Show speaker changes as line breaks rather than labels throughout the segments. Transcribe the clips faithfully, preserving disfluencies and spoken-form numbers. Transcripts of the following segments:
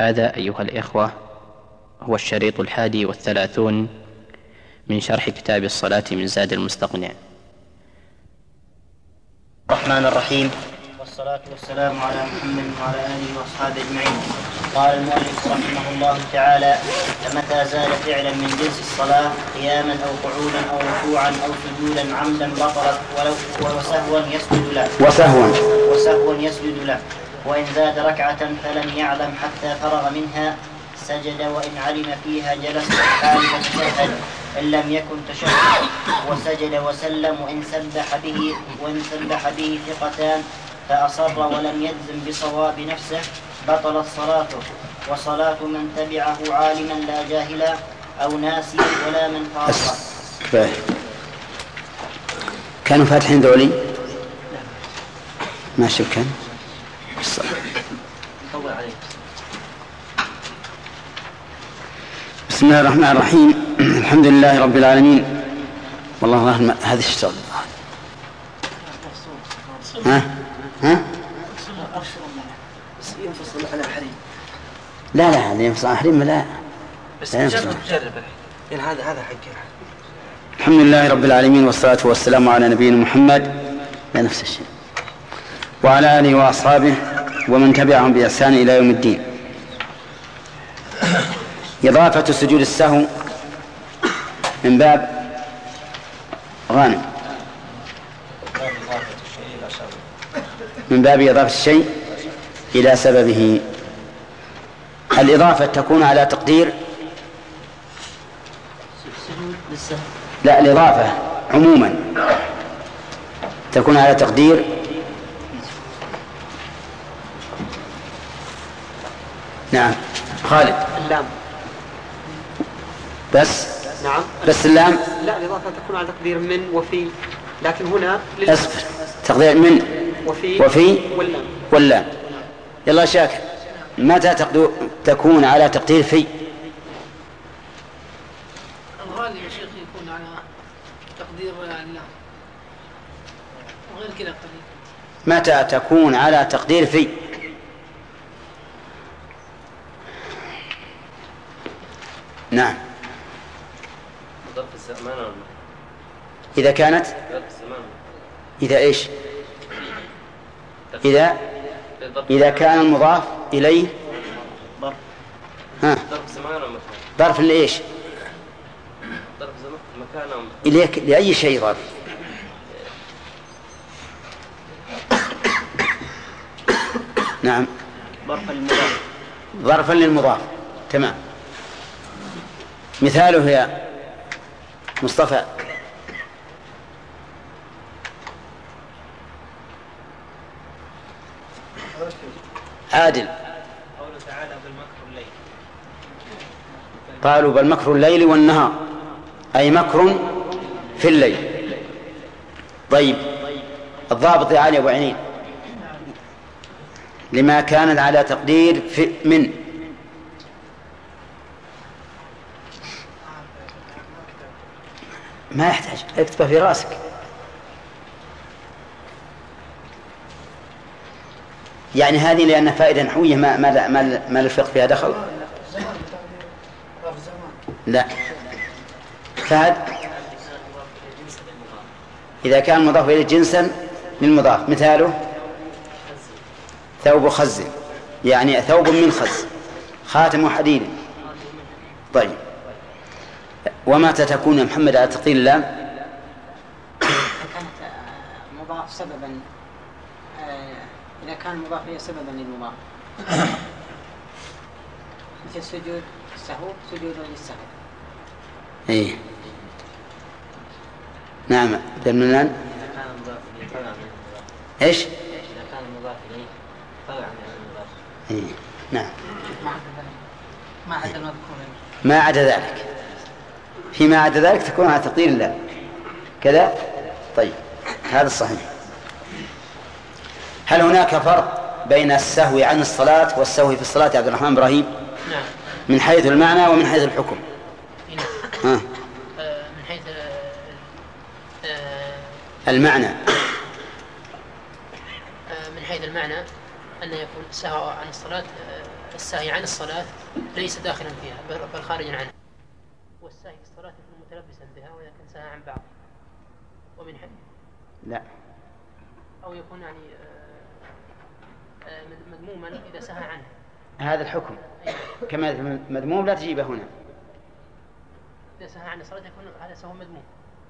هذا أيها الإخوة هو الشريط الحادي والثلاثون من شرح كتاب الصلاة من زاد المستقنع.
الرحمن الرحيم، والصلاة والسلام على محمد وعلى آله وأصحابه أجمعين. قال المؤلف رحمه الله تعالى: فمتى زال فعلا من جنس الصلاة قياما أو قعودا أو ركوعا أو سجودا عمدا بطلت ولو وسهوا يسجد له
وسهوا
وسهوا يسجد له وإن زاد ركعة فلم يعلم حتى فرغ منها سجد، وإن علم فيها جلس حال فتشهد إن لم يكن تشهد، وسجد وسلم وإن سبح به وإن سبح به ثقتان فأصر ولم يجزم بصواب نفسه بطلت صلاته. وصلاة من تبعه عالما لا جاهلا أو ناسيا ولا من فارقه.
كانوا فاتحين دولي ما شوف كان بسم الله الرحمن الرحيم. الحمد لله رب العالمين. والله هذه الشغل ها ها
ينفصل على الحريم.
لا لا هذا ينفصل على الحريم لا
بس جرب جرب يعني هذا هذا حق.
الحمد لله رب العالمين، والصلاة والسلام على نبينا محمد لا نفس الشيء وعلى آله وأصحابه ومن تبعهم بإحسان إلى يوم الدين. إضافة سجود السهو من باب غانم من باب إضافة الشيء إلى سببه. الإضافة تكون على تقدير لا الإضافة عموما تكون على تقدير نعم خالد
اللام
بس
نعم
بس اللام
لا الإضافة تكون على تقدير من وفي، لكن هنا
أصبر تقدير من
وفي
وفي
واللام
واللام. يلا شاكر، متى تكون على تقدير في؟
الغالب يا شيخ يكون على تقدير اللام وغير كذا قليل.
متى تكون على تقدير في؟ نعم
ظرف الزمان ولا
إذا كانت
ظرف الزمان
إذا إيش إذا إذا كان المضاف إليه ها
ظرف الزمان ولا مكان؟
ظرف لإيش؟
ظرف الزمان مكان أو
إليك لأي شيء ظرف. نعم
ظرفا للمضاف.
ظرفا للمضاف تمام. مثاله يا مصطفى عادل.
قوله تعالى بالمكر الليل.
قالوا بل مكر الليل والنهار أي مكر في الليل. طيب الضابط يا علي أبو عينين لما كانت على تقدير في من ما يحتاج اكتبه في راسك. يعني هذه لأن فائدة نحوية ما ما ما, ما الفقه فيها دخل. لا فهد إذا كان مضاف إليه جنسا للمضاف مثاله ثوب خز يعني ثوب من خز، خاتم حديد. طيب ومتى تكون يا محمد على تقدير اللام؟
كانت مضاف سببا إذا كان مضاف إليه سببا للمضاف مثل سجود السهو سجود للسهو.
إيه نعم دمنان إيش؟
إذا كان المضاف إليه طلع من المضاف.
إيه نعم
ما عدا المذكور
ما عدا ذلك. فيما عدا ذلك تكون على تقدير الله كذا. طيب هذا الصحيح. هل هناك فرق بين السهو عن الصلاة والسهو في الصلاة يا عبد الرحمن إبراهيم؟
نعم.
من حيث المعنى ومن حيث الحكم.
نعم.
ها.
آه من حيث آه
المعنى
آه من حيث المعنى أن يكون سهو عن الصلاة آه الساهي عن الصلاة ليس داخلا فيها بل خارجا عنها، والساهي في الصلاة يكون متلبسا بها وإذا كان ساهى عن بعض ومن حد
لا،
أو يكون يعني مذموما إذا ساهى عنها.
هذا الحكم كما مذموم لا تجيبه هنا.
إذا ساهى عن الصلاة يكون هذا سهو مذموم.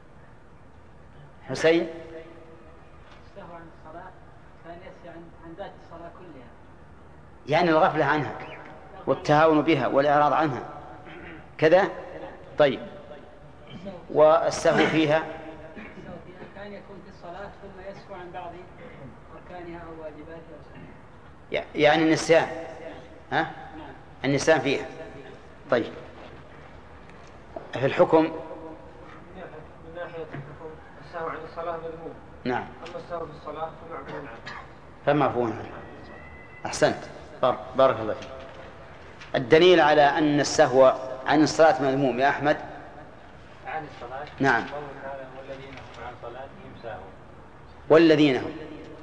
حسين
السهو عن الصلاة كان يسهى عن عن ذات الصلاة كلها،
يعني الغفلة عنها والتهاون بها والإعراض عنها كذا. طيب والسهو فيها
السهو فيها كان يكون في الصلاة ثم يسهو عن بعض أركانها أو واجباتها أو سننها،
يعني النسيان، ها؟ النسيان فيها. طيب في الحكم
من ناحية الحكم السهو عن الصلاة مذموم،
نعم،
أما السهو في الصلاة فمعفو عنه.
فمعفو عنه. أحسنت، بارك الله فيك. الدليل على أن السهو عن الصلاة مذموم يا أحمد.
عن الصلاة
نعم.
والذين هم عن صلاتهم ساهون.
والذين هم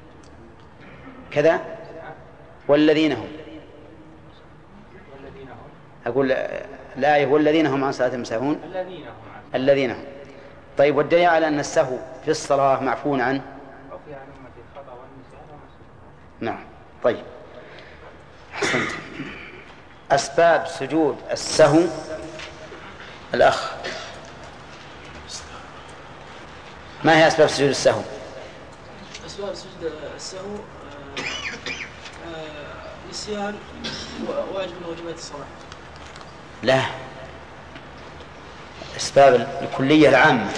كذا، والذين هم
والذين هم
أقول لا، والذين هم عن صلاتهم ساهون.
الذين هم عن
الذين هم. طيب والدليل على أن السهو في الصلاة معفو عنه.
عفي عن أمة الخطأ والنسيان والمسلمين.
نعم. طيب أحسنت. أسباب سجود السهو الأخ، ما هي أسباب سجود السهو؟
أسباب سجود السهو نسيان واجب من واجبات الصلاة.
لا، أسباب الكلية العامة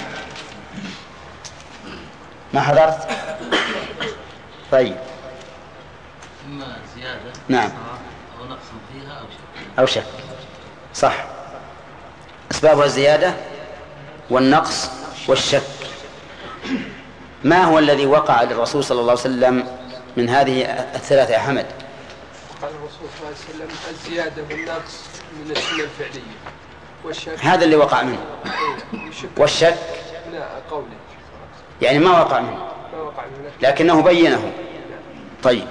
ما حضرت؟ طيب
إما زيادة
نعم
أو نقص فيها أو شك.
أو شك، صح. أسبابها الزيادة والنقص والشك. ما هو الذي وقع للرسول صلى الله عليه وسلم من هذه الثلاثة يا حمد؟
قال الرسول صلى الله عليه وسلم الزيادة والنقص من السنة الفعلية، والشك
هذا اللي وقع منه، والشك
لا قوله
يعني ما وقع منه
ما وقع منه
لكنه بينه. طيب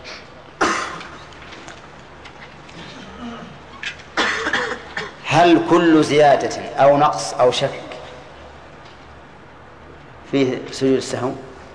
هل كل زيادة أو نقص أو شك فيه سجود السهو؟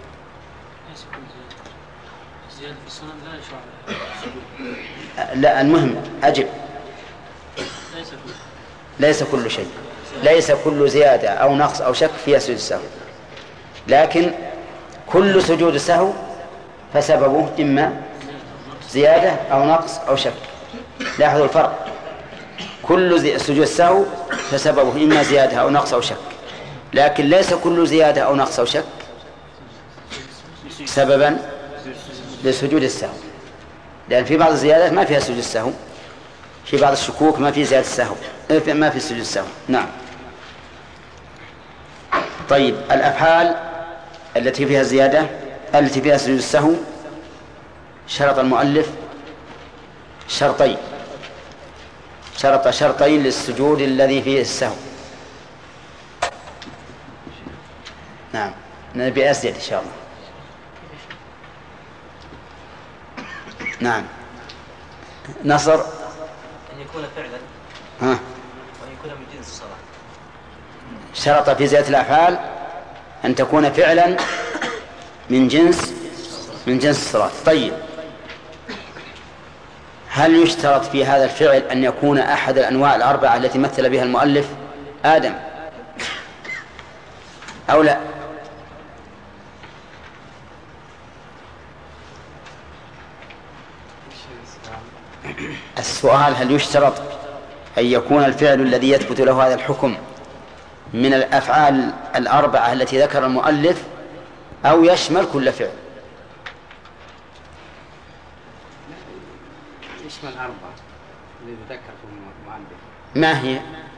زيادة في السنن لا يشرع.
لا، المهم أجب.
ليس كل
ليس كل شيء، ليس كل زيادة أو نقص أو شك فيها سجود السهو، لكن كل سجود السهو فسببه إما زيادة أو نقص أو شك. لاحظوا الفرق، كل سجود السهو فسببه إما زيادة أو نقص أو شك، لكن ليس كل زيادة أو نقص أو شك سببا لسجود السهو، لأن في بعض الزيادات ما فيها سجود السهو، في بعض الشكوك ما في زيادة السهو، ما في سجود السهو. نعم. طيب الأفعال التي فيها زيادة التي فيها سجود السهو شرط المؤلف شرطين، شرط شرطين للسجود الذي فيه السهو. نعم، نبي أزيد إن شاء الله. نعم. نصر
أن يكون فعلا
ها
وأن يكون من جنس الصلاة.
شرط في زيادة الأفعال أن تكون فعلا من جنس من جنس الصلاة. طيب هل يشترط في هذا الفعل أن يكون أحد الأنواع الأربعة التي مثل بها المؤلف آدم أو لا؟ السؤال هل يشترط أن يكون الفعل الذي يثبت له هذا الحكم من الأفعال الأربعة التي ذكر المؤلف أو يشمل كل فعل؟
يشمل أربعة اللي ذكر في المؤلف.
ما هي؟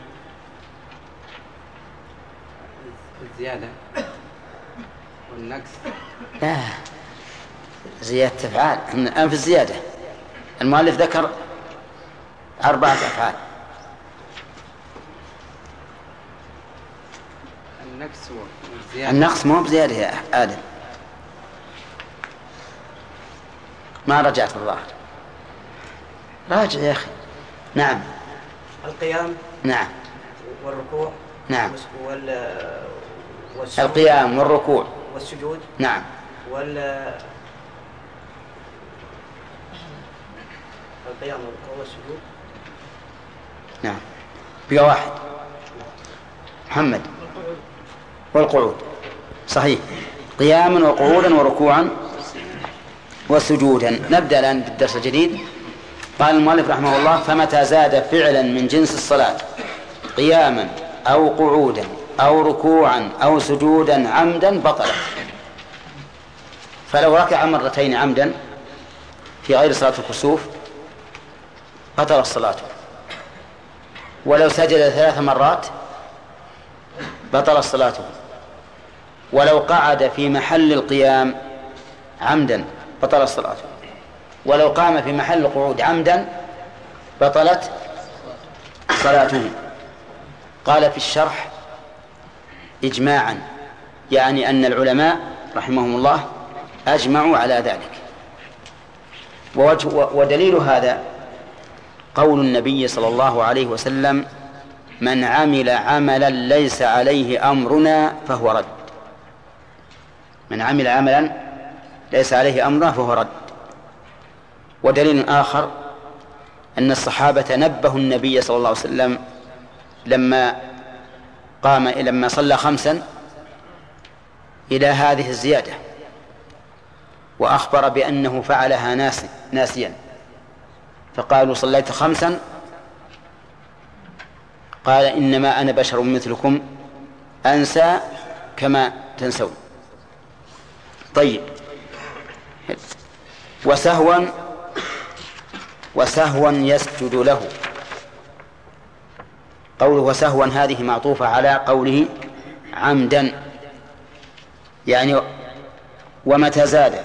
الزيادة والنقص.
لا، زيادة أفعال. الآن في الزيادة المؤلف ذكر أربعة أفعال.
النقص والزيادة.
النقص مو بزيادة يا آدم، ما رجعت الظاهر. راجع يا أخي. نعم.
القيام.
نعم.
والركوع.
نعم.
وال والسجود.
القيام والركوع
والسجود.
نعم.
وال القيام والركوع والسجود.
نعم. بقى واحد. محمد. والقعود. صحيح. قياما وقعودا وركوعا وسجودا. نبدأ الآن بالدرس الجديد. قال المؤلف رحمه الله: فمتى زاد فعلا من جنس الصلاة قياما أو قعودا أو ركوعا أو سجودا عمدا بطلت. فلو ركع مرتين عمدا في غير صلاة الكسوف بطل الصلاة، ولو سجد ثلاث مرات بطل الصلاة، ولو قعد في محل القيام عمدا بطل الصلاة، ولو قام في محل القعود عمدا بطلت صلاته. قال في الشرح: إجماعا، يعني أن العلماء رحمهم الله أجمعوا على ذلك. ووجه ودليل هذا قول النبي صلى الله عليه وسلم: من عمل عملا ليس عليه أمرنا فهو رد. من عمل عملا ليس عليه أمرنا فهو رد. ودليل آخر أن الصحابة نبهوا النبي صلى الله عليه وسلم لما قام لما صلى خمسا إلى هذه الزيادة، وأخبر بأنه فعلها ناس ناسيا، فقالوا: صليت خمسا؟ قال: إنما أنا بشر مثلكم أنسى كما تنسون. طيب. وسهوا وسهوا يسجد له. قوله وسهوا هذه معطوفة على قوله عمدا، يعني ومتى زاد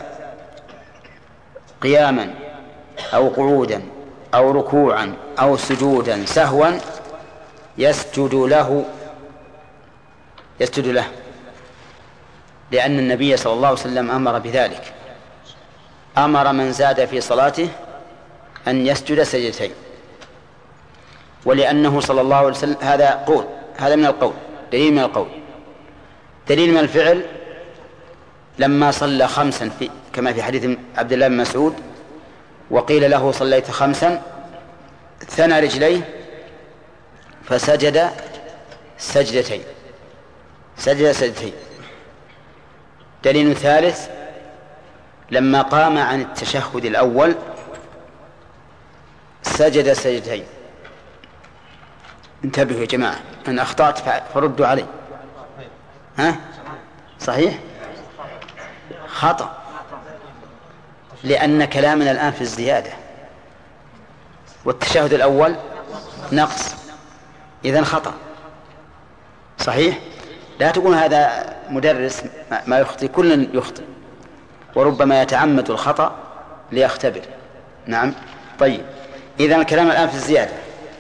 قياما أو قعودا أو ركوعا أو سجودا سهوا يسجد له يسجد له لأن النبي صلى الله عليه وسلم أمر بذلك، أمر من زاد في صلاته أن يسجد سجدتين، ولأنه صلى الله عليه وسلم هذا قول هذا من القول دليل من القول دليل من الفعل. لما صلى خمسا في كما في حديث عبد الله بن مسعود وقيل له: صليت خمسا، ثنى رجليه فسجد سجدتين سجد سجدتين. دليل ثالث: لما قام عن التشهد الأول سجد سجدتين. انتبهوا يا جماعة، أن أخطأت فردوا علي. ها؟ صحيح؟ خطأ، لأن كلامنا الآن في الزيادة، والتشهد الأول نقص، إذن خطأ. صحيح؟ لا تقول هذا مدرس ما يخطئ، كل يخطئ، وربما يتعمد الخطأ ليختبر. نعم. طيب، إذن الكلام الآن في الزيادة.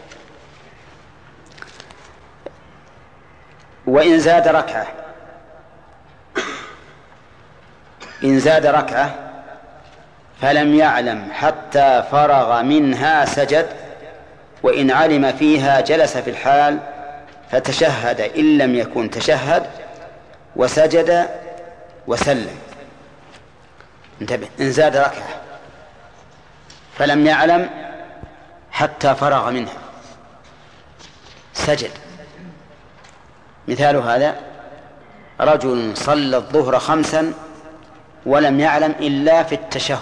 وإن زاد ركعة إن زاد ركعة فلم يعلم حتى فرغ منها سجد، وإن علم فيها جلس في الحال فتشهد إن لم يكن تشهد، وسجد وسلم. انتبه، إن زاد ركعة فلم يعلم حتى فرغ منها سجد. مثال هذا: رجل صلى الظهر خمسا ولم يعلم إلا في التشهد،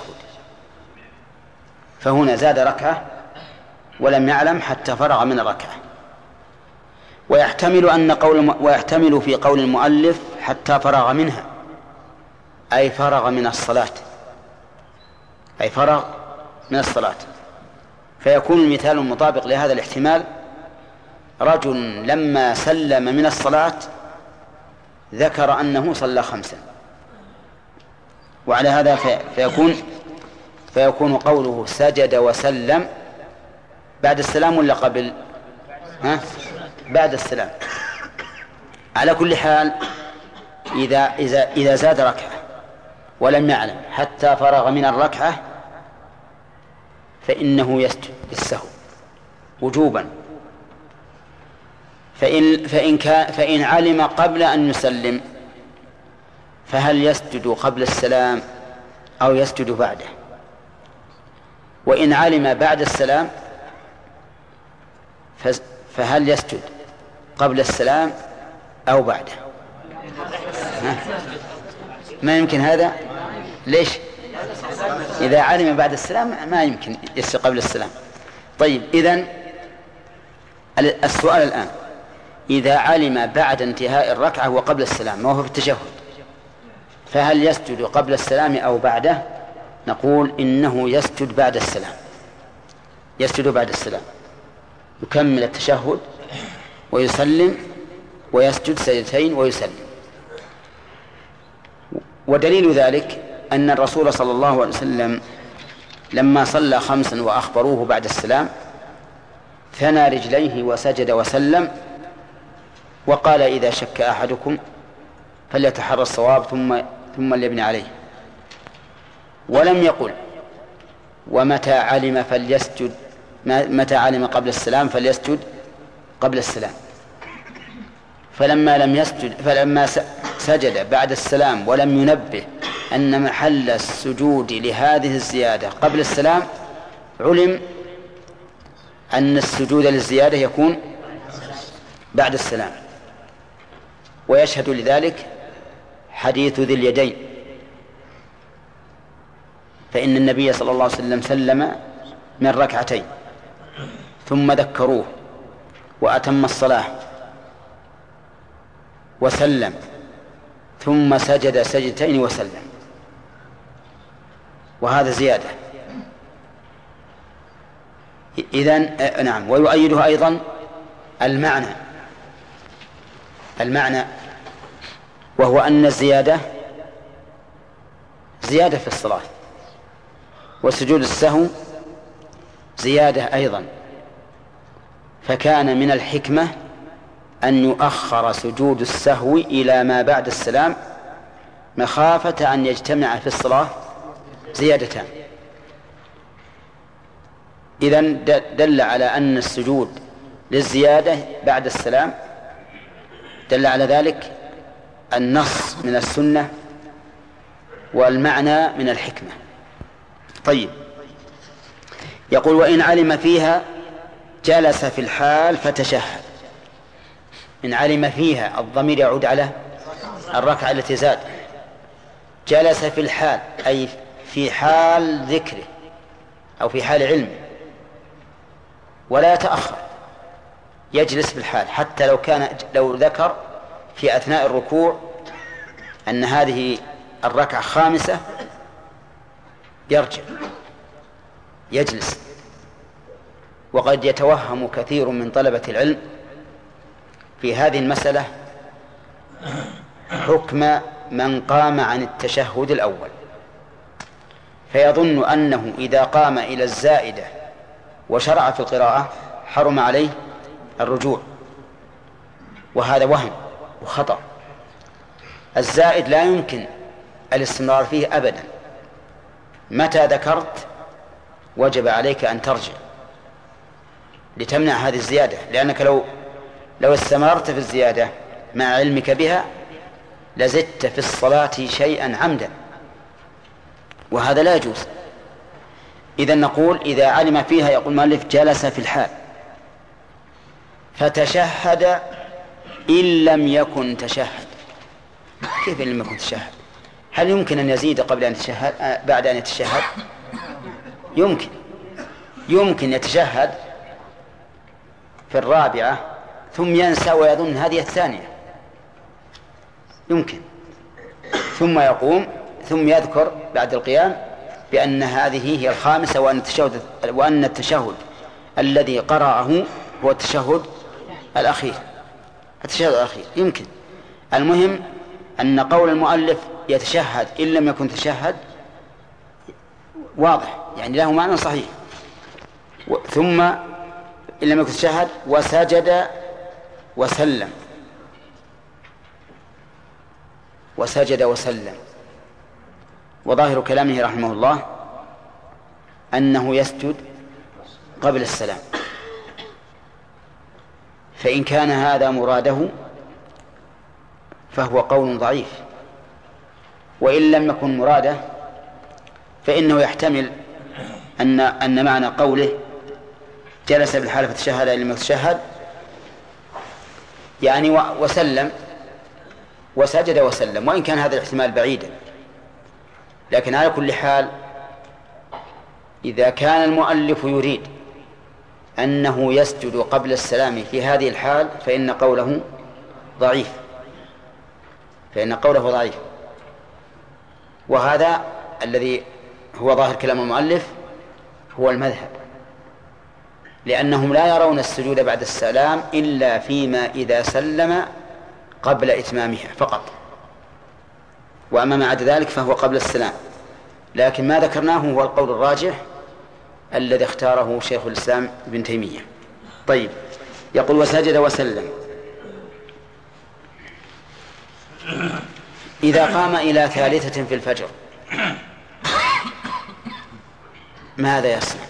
فهنا زاد ركعة ولم يعلم حتى فرغ من الركعة. ويحتمل أن قول ويحتمل في قول المؤلف حتى فرغ منها، أي فرغ من الصلاة أي فرغ من الصلاة فيكون المثال المطابق لهذا الاحتمال: رجل لما سلم من الصلاة ذكر أنه صلى خمسا، وعلى هذا فيكون فيكون قوله سجد وسلم بعد السلام ولا قبل؟ ها؟ بعد السلام. على كل حال، إذا إذا إذا زاد ركعة ولم يعلم حتى فرغ من الركعة فإنه يسجد للسهو وجوبا. فإن, فإن, كان فإن علم قبل أن يسلم فهل يسجد قبل السلام أو يسجد بعده؟ وإن علم بعد السلام فهل يسجد قبل السلام أو بعده؟ ما يمكن هذا. ليش؟ إذا علم بعد السلام ما يمكن يسجد قبل السلام. طيب، إذن السؤال الآن: إذا علم بعد انتهاء الركعة وقبل السلام ما هو في التشهد، فهل يسجد قبل السلام أو بعده؟ نقول إنه يسجد بعد السلام، يسجد بعد السلام، يكمل التشهد ويسلم ويسجد سجدتين ويسلم. ودليل ذلك أن الرسول صلى الله عليه وسلم لما صلى خمسا وأخبروه بعد السلام ثنى رجليه وسجد وسلم وقال: إذا شك أحدكم فليتحرى الصواب ثم ثم ليبني عليه. ولم يقل: ومتى علم فليسجد، متى علم قبل السلام فليسجد قبل السلام. فلما لم يسجد فلما سجد بعد السلام ولم ينبه أن محل السجود لهذه الزيادة قبل السلام، علم أن السجود للزيادة يكون بعد السلام. ويشهد لذلك حديث ذي اليدين، فإن النبي صلى الله عليه وسلم سلم من ركعتين ثم ذكروه وأتم الصلاة وسلم ثم سجد سجدتين وسلم، وهذا زيادة. إذن نعم. ويؤيده أيضا المعنى المعنى وهو أن الزيادة زيادة في الصلاة، وسجود السهو زيادة أيضا، فكان من الحكمة أن يؤخر سجود السهو إلى ما بعد السلام مخافة أن يجتمع في الصلاة زيادتان. إذن دل على أن السجود للزيادة بعد السلام دل على ذلك النص من السنة والمعنى من الحكمة. طيب، يقول: وإن علم فيها جلس في الحال فتشهد. إن علم فيها، الضمير يعود على الركعة التي زاد. جلس في الحال أي في حال ذكره أو في حال علمه، ولا يتأخر، يجلس في الحال حتى لو كان لو ذكر في أثناء الركوع أن هذه الركعة خامسة يرجع يجلس. وقد يتوهم كثير من طلبة العلم في هذه المسألة حكم من قام عن التشهد الأول، فيظن أنه إذا قام إلى الزائدة وشرع في القراءة حرم عليه الرجوع، وهذا وهم وخطأ. الزائد لا يمكن الاستمرار فيه أبدا، متى ذكرت وجب عليك أن ترجع لتمنع هذه الزيادة، لأنك لو لو استمرت في الزيادة مع علمك بها لزدت في الصلاة شيئا عمدا، وهذا لا يجوز. إذن نقول: إذا علم فيها، يقول المؤلف: جلس في الحال فتشهد إن لم يكن تشهد. كيف إن لم يكن تشهد؟ هل يمكن أن يزيد قبل أن يتشهد بعد أن يتشهد؟ يمكن يمكن يتشهد في الرابعة ثم ينسى ويظن هذه الثانية، يمكن، ثم يقوم ثم يذكر بعد القيام بأن هذه هي الخامسة وأن التشهد, وأن التشهد الذي قرأه هو التشهد الأخير التشهد الأخير يمكن. المهم أن قول المؤلف يتشهد إن لم يكن تشهد واضح، يعني له معنى صحيح. ثم إن لم يكن تشهد وسجد وسلم وسجد وسلم وظاهر كلامه رحمه الله أنه يسجد قبل السلام. فإن كان هذا مراده فهو قول ضعيف، وإن لم يكن مراده فإنه يحتمل أن أن معنى قوله جلس بالحال فتشهد إلى ما تشهد يعني وسلم وسجد وسلم، وإن كان هذا الاحتمال بعيدا. لكن على كل حال إذا كان المؤلف يريد أنه يسجد قبل السلام في هذه الحال فإن قوله ضعيف فإن قوله ضعيف وهذا الذي هو ظاهر كلام المؤلف هو المذهب، لأنهم لا يرون السجود بعد السلام إلا فيما إذا سلم قبل إتمامها فقط، وأما ما عدا ذلك فهو قبل السلام. لكن ما ذكرناه هو القول الراجح الذي اختاره شيخ الإسلام ابن تيمية. طيب، يقول وسجد وسلم. إذا قام إلى ثالثة في الفجر ماذا يصنع؟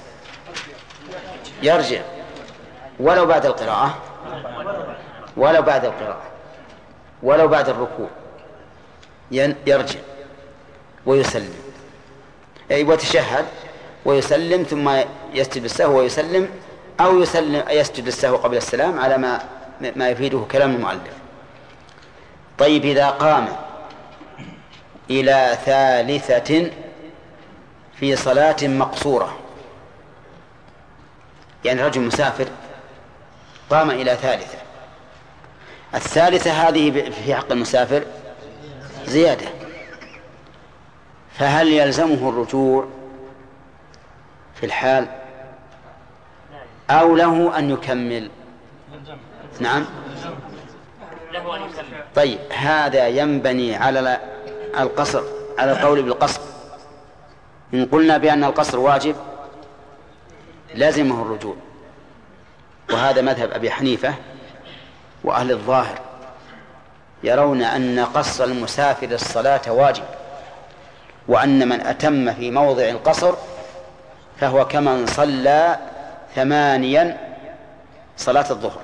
يرجع ولو بعد القراءة ولو بعد القراءة ولو بعد الركوع يرجع ويسلم أي وتشهد ويسلم ثم يسجد السهو ويسلم، أو يسلم يسجد السهو قبل السلام على ما ما يفيده كلام المؤلف. طيب، إذا قام إلى ثالثة في صلاة مقصورة، يعني رجل مسافر قام إلى ثالثة، الثالثة هذه في حق المسافر زيادة، فهل يلزمه الرجوع في الحال أو له أن يكمل؟ نعم، طيب، هذا ينبني على القصر، على القول بالقصر. إن قلنا بأن القصر واجب لازمه الرجوع، وهذا مذهب أبي حنيفة وأهل الظاهر، يرون أن قصر المسافر الصلاة واجب، وأن من أتم في موضع القصر فهو كمن صلى ثمانيا صلاة الظهر،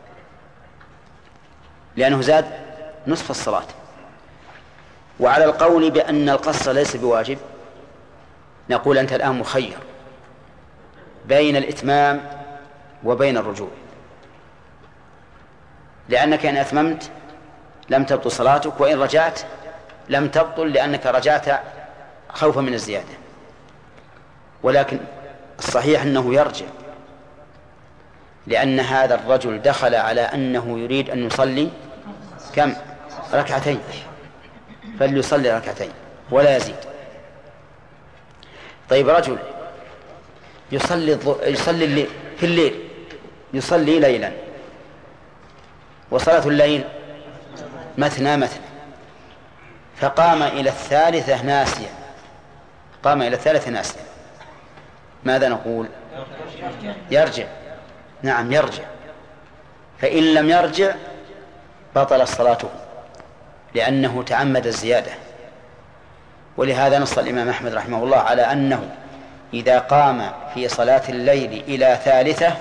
لأنه زاد نصف الصلاة. وعلى القول بأن القصر ليس بواجب نقول أنت الآن مخير بين الإتمام وبين الرجوع، لأنك إن أتممت لم تبطل صلاتك، وإن رجعت لم تبطل لأنك رجعت خوفا من الزيادة. ولكن الصحيح أنه يرجع، لأن هذا الرجل دخل على أنه يريد أن يصلي كم؟ ركعتين، فليصلي ركعتين ولا يزيد. طيب، رجل يصلي يصلي الليل في الليل يصلي ليلا، وصلاة الليل مثنى مثنى، فقام إلى الثالثة ناسيا قام إلى الثالثة ناسيا ماذا نقول؟ يرجع. نعم، يرجع. فإن لم يرجع بطل صلاته لأنه تعمد الزيادة. ولهذا نص الإمام أحمد رحمه الله على أنه إذا قام في صلاة الليل إلى ثالثة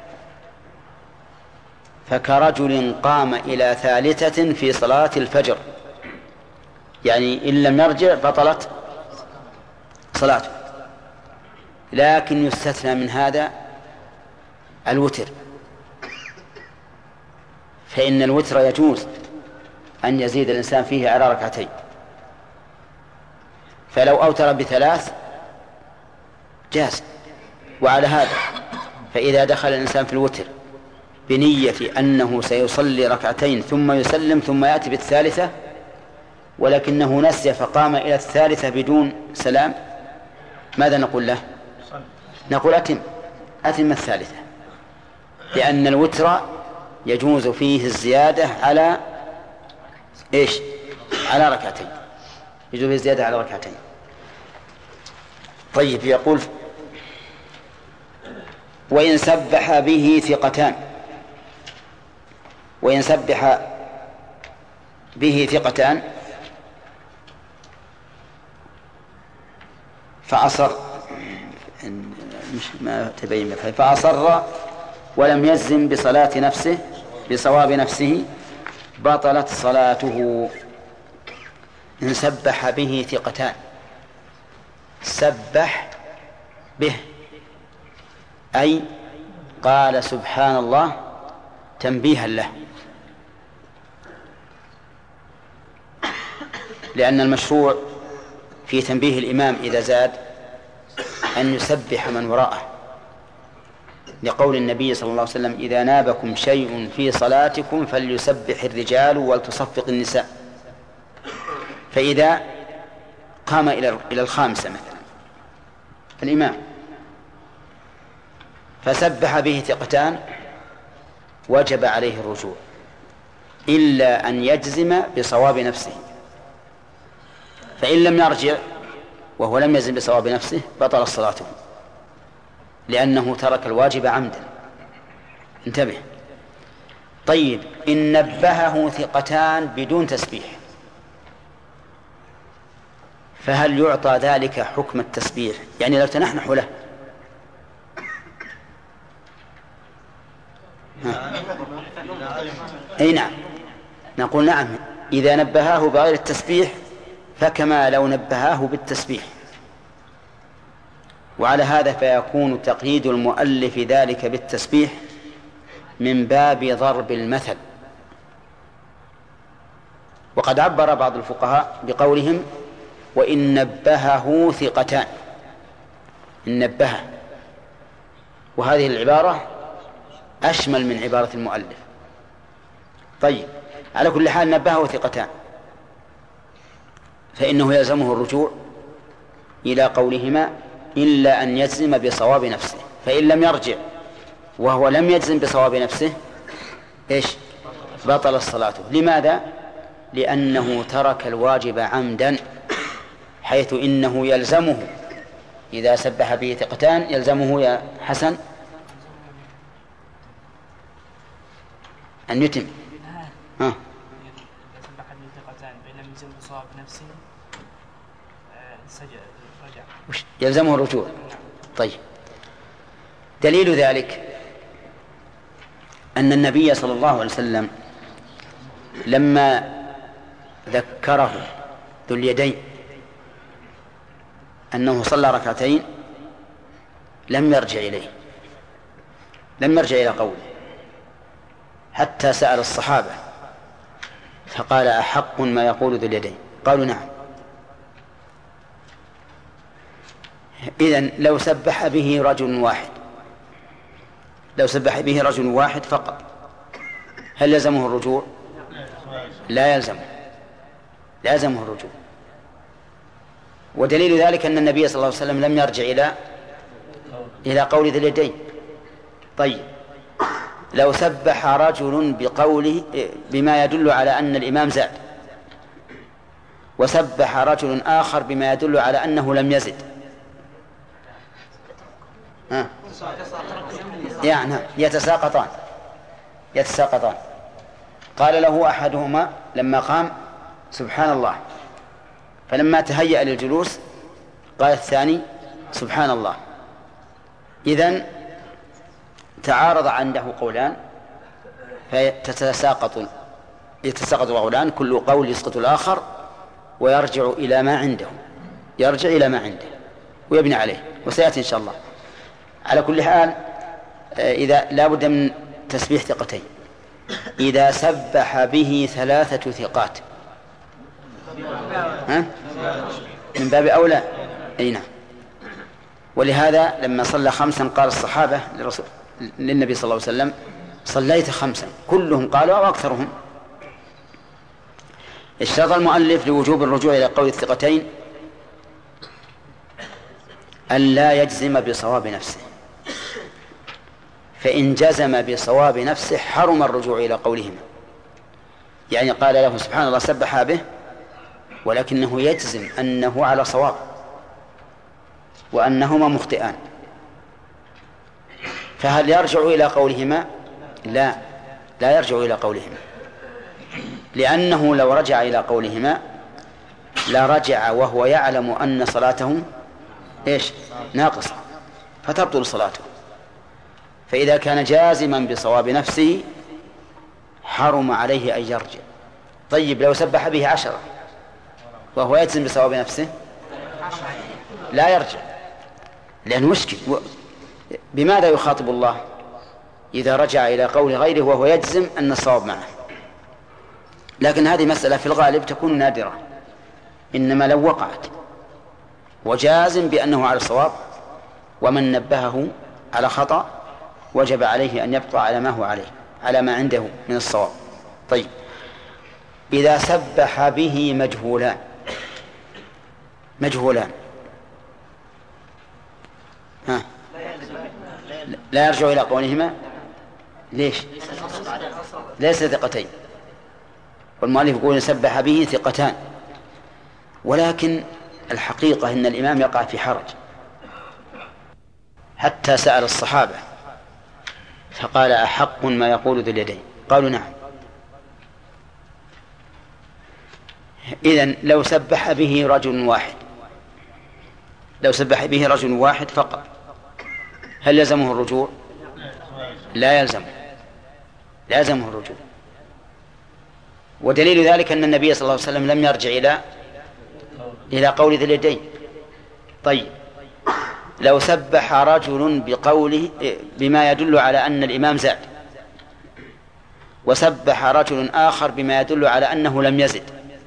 فكرجل قام إلى ثالثة في صلاة الفجر، يعني إن لم يرجع بطلت صلاته. لكن يستثنى من هذا الوتر، فإن الوتر يجوز أن يزيد الإنسان فيه على ركعتين، فلو أوتر بثلاث جاز. وعلى هذا فإذا دخل الإنسان في الوتر بنية أنه سيصلي ركعتين ثم يسلم ثم يأتي بالثالثة، ولكنه نسي فقام إلى الثالثة بدون سلام، ماذا نقول له؟ نقول أتم أتم الثالثة، لأن الوتر يجوز فيه الزيادة على إيش؟ على ركعتين، يجوز فيه الزيادة على ركعتين. طيب، يقول وإن سبح به ثقتان وإن سبح به ثقتان فأصر مش ما تبين بفعل. فأصر ولم يجزم بصلاة نفسه بصواب نفسه بطلت صلاته. إن سبح به ثقتان، سبح به أي قال سبحان الله تنبيها له، لأن المشروع في تنبيه الإمام إذا زاد أن يسبح من وراءه، لقول النبي صلى الله عليه وسلم إذا نابكم شيء في صلاتكم فليسبح الرجال ولتصفق النساء. فإذا قام إلى الخامسة مثلا الإمام فسبح به ثقتان وجب عليه الرجوع إلا أن يجزم بصواب نفسه، فإن لم يرجع وهو لم يجزم بصواب نفسه بطل صلاته لأنه ترك الواجب عمدا. انتبه. طيب إن نبهه ثقتان بدون تسبيح فهل يعطى ذلك حكم التسبيح؟ يعني لو تنحنح له أي نعم نقول نعم إذا نبهاه بغير التسبيح فكما لو نبهاه بالتسبيح. وعلى هذا فيكون تقييد المؤلف ذلك بالتسبيح من باب ضرب المثل. وقد عبر بعض الفقهاء بقولهم وإن نبهه ثقتان، إن نبهه، وهذه العبارة أشمل من عبارة المؤلف. طيب على كل حال نبهه ثقتان فإنه يلزمه الرجوع إلى قولهما إلا أن يجزم بصواب نفسه، فإن لم يرجع وهو لم يجزم بصواب نفسه إيش؟ بطل صلاته. لماذا؟ لأنه ترك الواجب عمدا، حيث إنه يلزمه إذا سبح به ثقتان يلزمه يا حسن أن يتم ها يلزمه الرجوع. طيب دليل ذلك أن النبي صلى الله عليه وسلم لما ذكره ذو اليدين أنه صلى ركعتين لم يرجع إليه، لم يرجع إلى قوله حتى سأل الصحابة فقال أحق ما يقول ذو اليدين؟ قالوا نعم. إذن لو سبح به رجل واحد لو سبح به رجل واحد فقط هل يلزمه الرجوع؟ لا يلزمه لا يلزمه الرجوع. ودليل ذلك أن النبي صلى الله عليه وسلم لم يرجع إلى إلى قول ذي اليدين. طيب لو سبح رجل بقوله بما يدل على أن الإمام زاد وسبح رجل آخر بما يدل على أنه لم يزد ها يعني يتساقطان يتساقطان قال له أحدهما لما قام سبحان الله، فلما تهيأ للجلوس قال الثاني سبحان الله. إذن تعارض عنده قولان فتتساقط يتساقط القولان، كل قول يسقط الآخر ويرجع إلى ما عنده يرجع إلى ما عنده ويبني عليه، وسيأتي إن شاء الله. على كل حال إذا لا بد من تسبيح ثقتين إذا سبح به ثلاثة ثقات ها؟ من باب أولى. أي نعم. ولهذا لما صلى خمسا قال الصحابة للرسول للنبي صلى الله عليه وسلم صليت خمسا، كلهم قالوا أو أكثرهم. اشترط المؤلف لوجوب الرجوع إلى قول الثقتين أن لا يجزم بصواب نفسه، فإن جزم بصواب نفسه حرم الرجوع إلى قولهما. يعني قال له سبحان الله سبح به ولكنه يجزم أنه على صواب وأنهما مخطئان، فهل يرجع إلى قولهما؟ لا لا يرجع إلى قولهما، لأنه لو رجع إلى قولهما لا رجع وهو يعلم أن صلاته إيش؟ ناقصة، فتبطل صلاته. فإذا كان جازما بصواب نفسه حرم عليه أن يرجع. طيب لو سبح به عشرة وهو يجزم بصواب نفسه لا يرجع، لأنه مشكل. بماذا يخاطب الله إذا رجع إلى قول غيره وهو يجزم أن الصواب معه؟ لكن هذه مسألة في الغالب تكون نادرة، إنما لو وقعت وجازم بأنه على الصواب ومن نبهه على خطأ وجب عليه أن يبقى على ما هو عليه، على ما عنده من الصواب. طيب إذا سبح به مجهولان مجهولان ها لا يرجع إلى قولهما. ليش؟ ليس ثقتين، والمؤلف يقول سبح به ثقتان، ولكن الحقيقة إن الإمام يقع في حرج، حتى سأل الصحابة فقال أحق ما يقول ذو اليدين؟ قالوا نعم. إذن لو سبح به رجل واحد لو سبح به رجل واحد فقط هل يلزمه الرجوع؟ لا يلزمه لا يلزمه الرجوع. ودليل ذلك أن النبي صلى الله عليه وسلم لم يرجع إلى إلى قول ذي اليدين. طيب لو سبح رجل بقوله بما يدل على أن الإمام زاد، وسبح رجل آخر بما يدل على أنه لم يزد،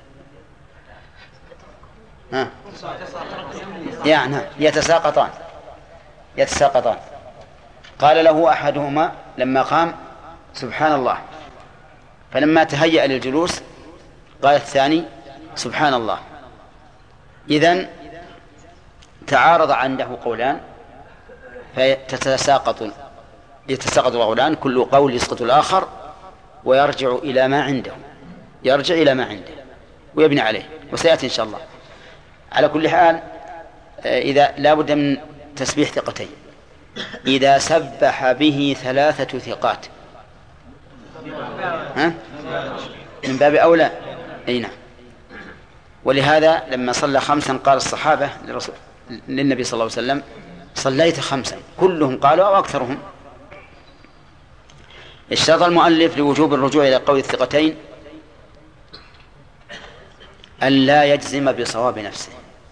ها يعني يتساقطان يتساقطان قال له أحدهما لما قام سبحان الله، فلما تهيأ للجلوس قال الثاني سبحان الله. إذن تعارض عنده قولان فتتساقط يتساقط القولان، كل قول يسقط الآخر ويرجع إلى ما عنده يرجع إلى ما عنده ويبني عليه، وسيأتي إن شاء الله. على كل حال إذا لا بد من تسبيح ثقتين. إذا سبح به ثلاثة ثقات ها؟ من باب أولى. أي نعم. ولهذا لما صلى خمسا قال الصحابة للرسول للنبي صلى الله عليه وسلم صليت خمسا، كلهم قالوا أو أكثرهم. اشترط المؤلف لوجوب الرجوع إلى قول الثقتين أن لا يجزم بصواب نفسه،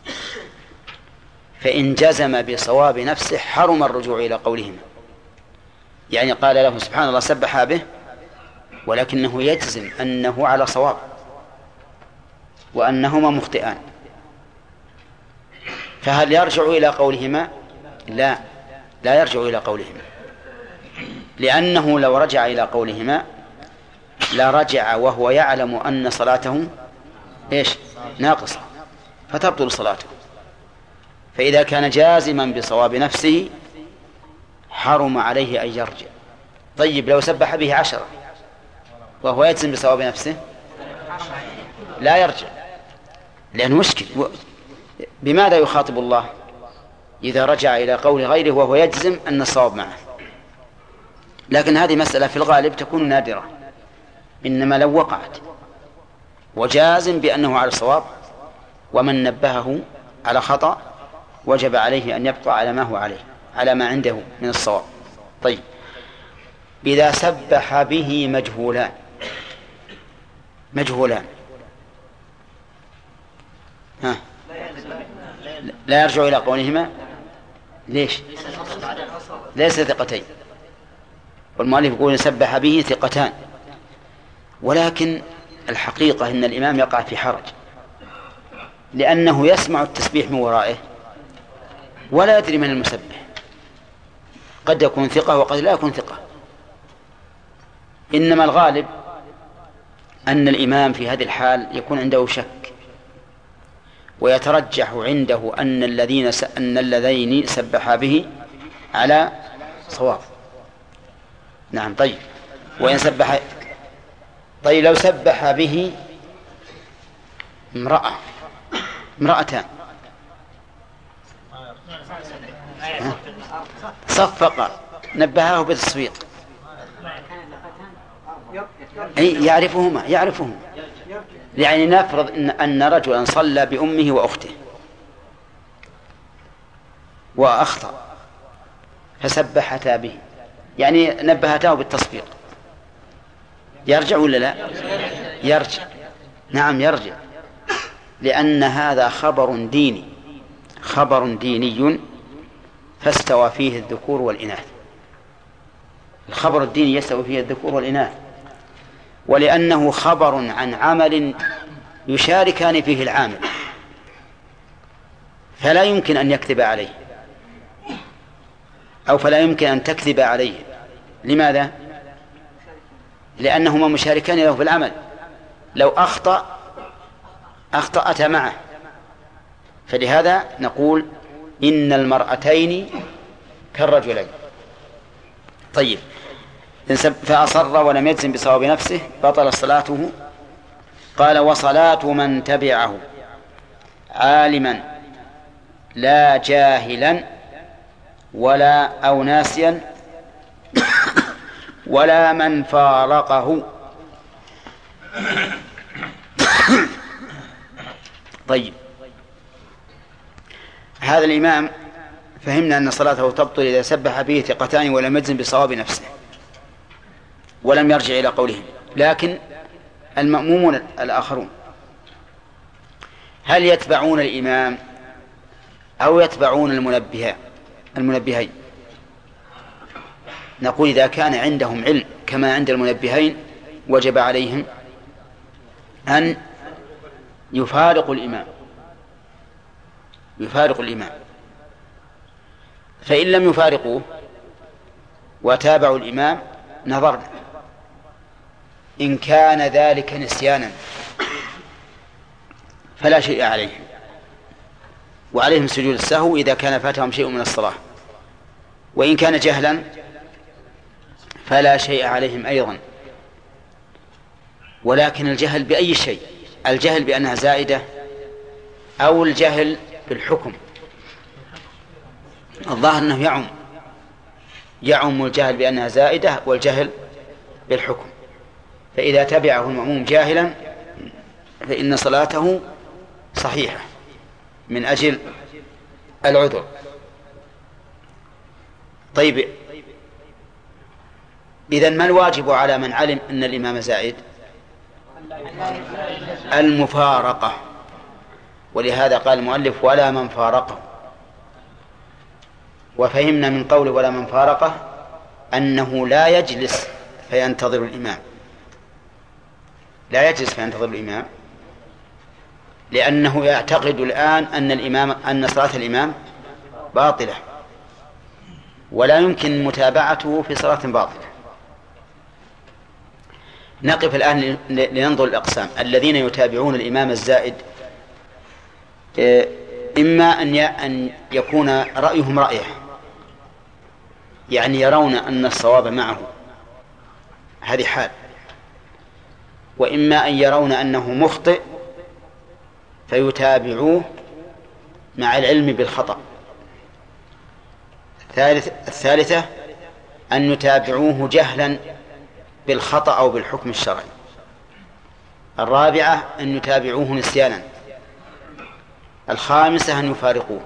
فإن جزم بصواب نفسه حرم الرجوع إلى قولهما. يعني قال له سبحان الله سبح به ولكنه يجزم أنه على صواب وأنهما مخطئان، فهل يرجع إلى قولهما؟ لا لا يرجع إلى قولهما، لأنه لو رجع إلى قولهما لرجع وهو يعلم أن صلاته إيش؟ ناقصة، فتبطل صلاته. فإذا كان جازما بصواب نفسه حرم عليه أن يرجع. طيب لو سبح به عشرة وهو يجزم بصواب نفسه لا يرجع، لأنه مشكل. بماذا يخاطب الله إذا رجع إلى قول غيره وهو يجزم أن الصواب معه؟ لكن هذه مسألة في الغالب تكون نادرة، إنما لو وقعت وجازم بأنه على الصواب ومن نبهه على خطأ وجب عليه أن يبقى على ما هو عليه، على ما عنده من الصواب. طيب إذا سبح به مجهولان مجهولان ها لا يرجع إلى قولهما. ليش؟ ليس ثقتين، والمؤلف يقول سبح به ثقتان، ولكن الحقيقة إن الإمام يقع في حرج، لأنه يسمع التسبيح من ورائه ولا يدري من المسبح، قد يكون ثقة وقد لا يكون ثقة. إنما الغالب أن الإمام في هذه الحال يكون عنده شك، ويترجح عنده أن الذين س... أن اللذين سبحا به على صواب. نعم. طيب وإن سبح طيب لو سبح به امرأة امرأتان صفق نبهاه بالتصفيق، أي يعرفهما يعرفهما يعني نفرض إن, أن رجلا صلى بأمه وأخته وأخطأ فسبحتا به، يعني نبهتاه بالتصفيق، يرجع ولا لا؟ يرجع، نعم يرجع، لأن هذا خبر ديني، خبر ديني فاستوى فيه الذكور والإناث. الخبر الديني يستوي فيه الذكور والإناث، ولأنه خبر عن عمل يشاركان فيه العامل، فلا يمكن أن يكذب عليه، أو فلا يمكن أن تكذب عليه. لماذا؟ لأنهما مشاركان له في العمل. لو أخطأ أخطأت معه، فلهذا نقول إن المرأتين كالرجلين. طيب، فأصر ولم يجزم بصواب نفسه بطل صلاته. قال: وصلاة من تبعه عالما لا جاهلا ولا أو ناسيا ولا من فارقه. طيب، هذا الإمام فهمنا أن صلاته تبطل إذا سبح فيه ثقتان ولم يجزم بصواب نفسه ولم يرجع إلى قولهم. لكن المأمومون الآخرون هل يتبعون الإمام أو يتبعون المنبه المنبهين؟ نقول إذا كان عندهم علم كما عند المنبهين وجب عليهم أن يفارقوا الإمام يفارقوا الإمام فإن لم يفارقوه وتابعوا الإمام نظرنا، إن كان ذلك نسيانا فلا شيء عليهم، وعليهم سجود السهو إذا كان فاتهم شيء من الصلاة، وإن كان جهلا فلا شيء عليهم أيضا. ولكن الجهل بأي شيء، الجهل بأنها زائدة أو الجهل بالحكم، الظاهر أنه يعم يعم الجهل بأنها زائدة والجهل بالحكم. فإذا تبعه المأموم جاهلا فإن صلاته صحيحة من أجل العذر. طيب، إذن ما الواجب على من علم أن الإمام زائد؟ المفارقة، ولهذا قال المؤلف: ولا من فارقه. وفهمنا من قوله ولا من فارقه أنه لا يجلس فينتظر الإمام، لا يجلس فينتظر الإمام، لأنه يعتقد الآن أن الإمام أن صلاة الإمام باطلة، ولا يمكن متابعته في صلاة باطلة. نقف الآن لننظر الأقسام. الذين يتابعون الإمام الزائد إما أن يكون رأيهم رأيه، يعني يرون أن الصواب معه، هذه حال، وإما أن يرون أنه مخطئ فيتابعوه مع العلم بالخطأ. الثالثة أن يتابعوه جهلا بالخطأ أو بالحكم الشرعي. الرابعة أن يتابعوه نسيانا. الخامسة أن يفارقوه.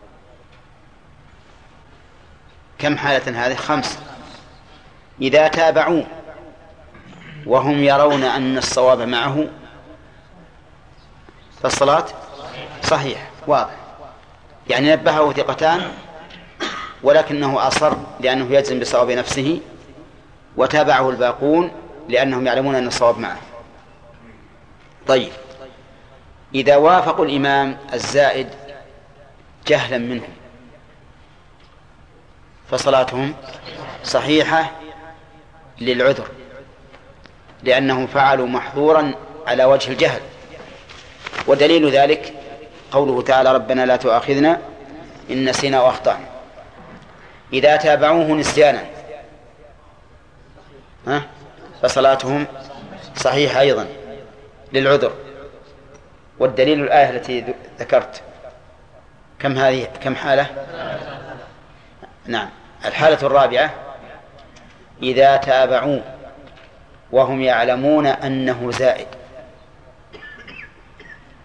كم حالة هذه؟ خمسة. إذا تابعوه وهم يرون أن الصواب معه فالصلاة صحيح واضح، يعني نبهه ثقتان ولكنه أصر لأنه يجزم بصواب نفسه، وتابعه الباقون لأنهم يعلمون أن الصواب معه. طيب، إذا وافقوا الإمام الزائد جهلا منهم فصلاتهم صحيحة للعذر، لأنهم فعلوا محظورا على وجه الجهل. ودليل ذلك قوله تعالى: ربنا لا تؤاخذنا إن نسينا وأخطأنا. إذا تابعوه نسيانا ها فصلاتهم صحيحة أيضا للعذر. والدليل الآية التي ذكرت. كم هذه؟ كم حالة؟ نعم. الحالة الرابعة إذا تابعوه وهم يعلمون أنه زائد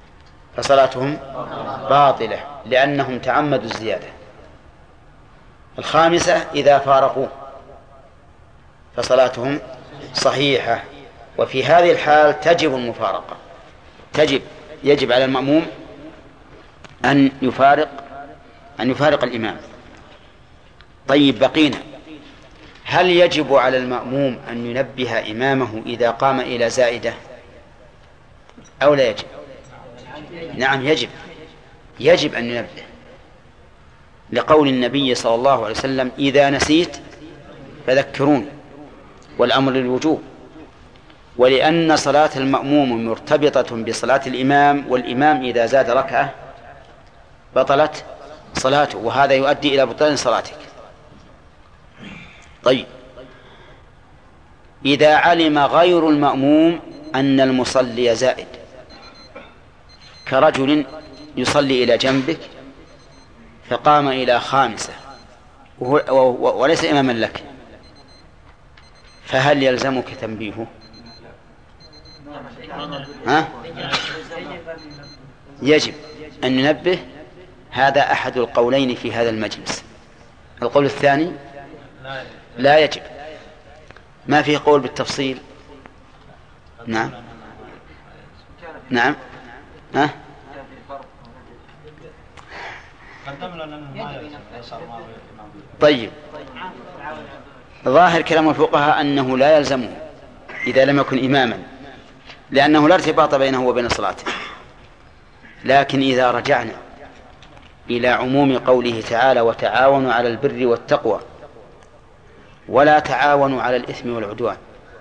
فصلاتهم باطلة، لأنهم تعمدوا الزيادة. الخامسة إذا فارقوا فصلاتهم صحيحة. وفي هذه الحال تجب المفارقة، تجب يجب على المأموم أن يفارق أن يفارق الإمام. طيب بقينا، هل يجب على المأموم أن ينبه إمامه إذا قام إلى زائدة أو لا يجب؟ نعم يجب، يجب أن ينبه، لقول النبي صلى الله عليه وسلم إذا نسيت فذكرون، والأمر للوجوب، ولأن صلاة المأموم مرتبطة بصلاة الإمام، والإمام إذا زاد ركعة بطلت صلاته، وهذا يؤدي إلى بطلان صلاتك. طيب إذا علم غير المأموم أن المصلي زائد، كرجل يصلي إلى جنبك فقام إلى خامسة وليس إماما لك، فهل يلزمك تنبيهه؟ ها؟ يجب أن ننبه. هذا أحد القولين في هذا المجلس. القول الثاني لا يجب، ما فيه قول بالتفصيل. نعم نعم ها؟ طيب ظاهر كلام الفقهاء أنه لا يلزمه إذا لم يكن إماما، لأنه لا ارتباط بينه وبين صلاته. لكن إذا رجعنا إلى عموم قوله تعالى وتعاونوا على البر والتقوى ولا تعاونوا على الإثم والعدوان،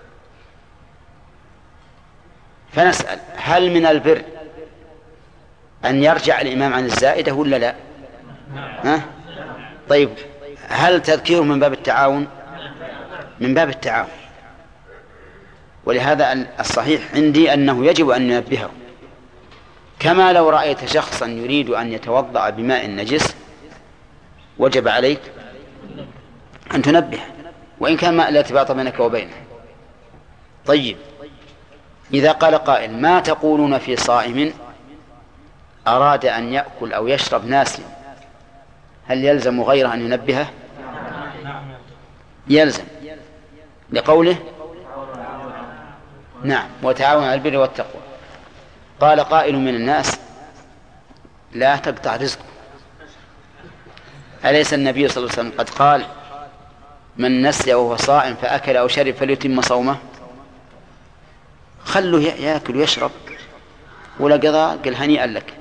فنسأل هل من البر أن يرجع الإمام عن الزائدة ولا لا؟ ها؟ طيب هل تذكيره من باب التعاون؟ من باب التعاون. ولهذا الصحيح عندي أنه يجب أن ننبهه، كما لو رأيت شخصا يريد أن يتوضأ بماء نجس وجب عليك أن تنبه، وإن كان ما لا ارتباط بينك وبينه. طيب إذا قال قائل ما تقولون في صائم أراد أن يأكل أو يشرب ناسيا، هل يلزم غيره أن ينبهه؟ يلزم، لقوله نعم وتعاون على البر والتقوى. قال قائل من الناس لا تقطع رزقه، أليس النبي صلى الله عليه وسلم قد قال من نسي وهو صائم فأكل أو شرب فليتم صومه؟ خلوا يأكل ويشرب ولا قضاء، قل هنيئا لك.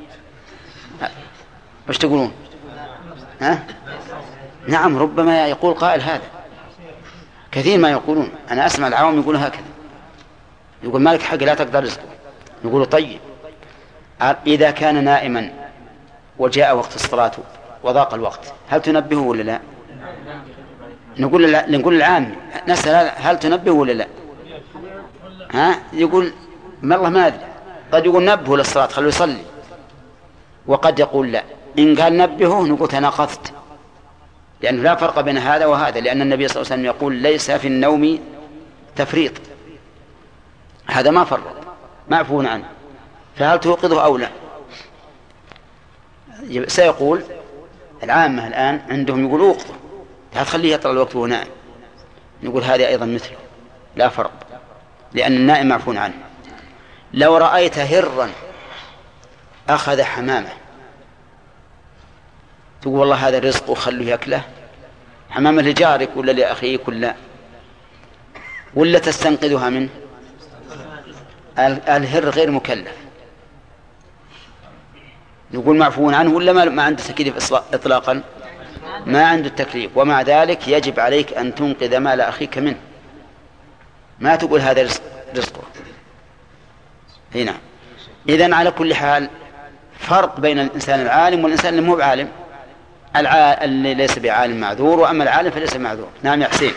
وش تقولون؟ ها؟ نعم ربما يقول قائل هذا، كثير ما يقولون، أنا أسمع العوام يقول هكذا، يقول مالك حق لا تقدر رزقه. نقول طيب إذا كان نائما وجاء وقت الصلاة وضاق الوقت هل تنبهه ولا لا؟ نقول لا، نقول العام نسأل هل تنبهه ولا لا؟ ها؟ يقول ما الله ما أدري، قد يقول نبهه للصلاة خلوا يصلي، وقد يقول لا. إن قال نبهه نقول تناقضت، لأنه لا فرق بين هذا وهذا، لأن النبي صلى الله عليه وسلم يقول ليس في النوم تفريط، هذا ما فرق معفون عنه، فهل توقظه أو لا؟ سيقول العامة الآن عندهم يقول اوقظه، تعال خليه يطلع الوقت وهو نائم. نقول هذا أيضا مثله، لا فرق، لأن النائم معفون عنه. لو رأيت هرا أخذ حمامة تقول والله هذا الرزق وخلوه يأكله، حمامة لجارك ولا لأخيك ولا ولا تستنقذها منه؟ الهر غير مكلف، نقول معفون عنه ولا ما عنده تكليف إطلاقا؟ ما عنده التكليف، ومع ذلك يجب عليك أن تنقذ مال أخيك منه، ما تقول هذا رزقه. هنا إذن على كل حال فرق بين الإنسان العالم والإنسان اللي مو بعالم. الع... اللي ليس بعالم معذور، وأما العالم فليس معذور. نعم يا حسين.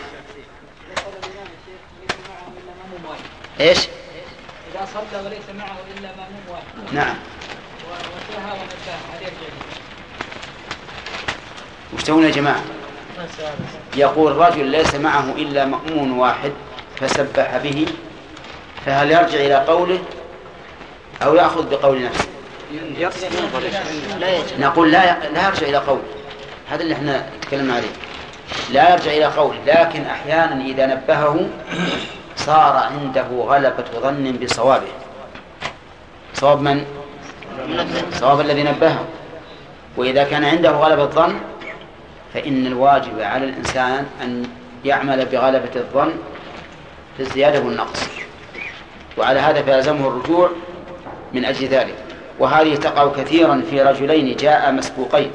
إيش؟
إذا صلى وليس معه إلا مأموم واحد.
نعم.
وسهى ونبه هل يرجع؟
وش تقولون يا جماعة؟ يقول رجل ليس معه إلا مأموم واحد فسبح به، فهل يرجع إلى قوله أو يأخذ بقول نفسه؟ نقول لا لا يرجع إلى قوله، هذا اللي احنا تكلمنا عليه. لا يرجع إلى قوله، لكن أحيانا إذا نبهه صار عنده غلبة ظن بصوابه. صواب من؟ صواب الذي نبهه. وإذا كان عنده غلبة ظن فإن الواجب على الإنسان أن يعمل بغلبة الظن في الزيادة والنقص، وعلى هذا فيلزمه الرجوع من أجل ذلك. وهذه تقع كثيرا في رجلين جاء مسبوقين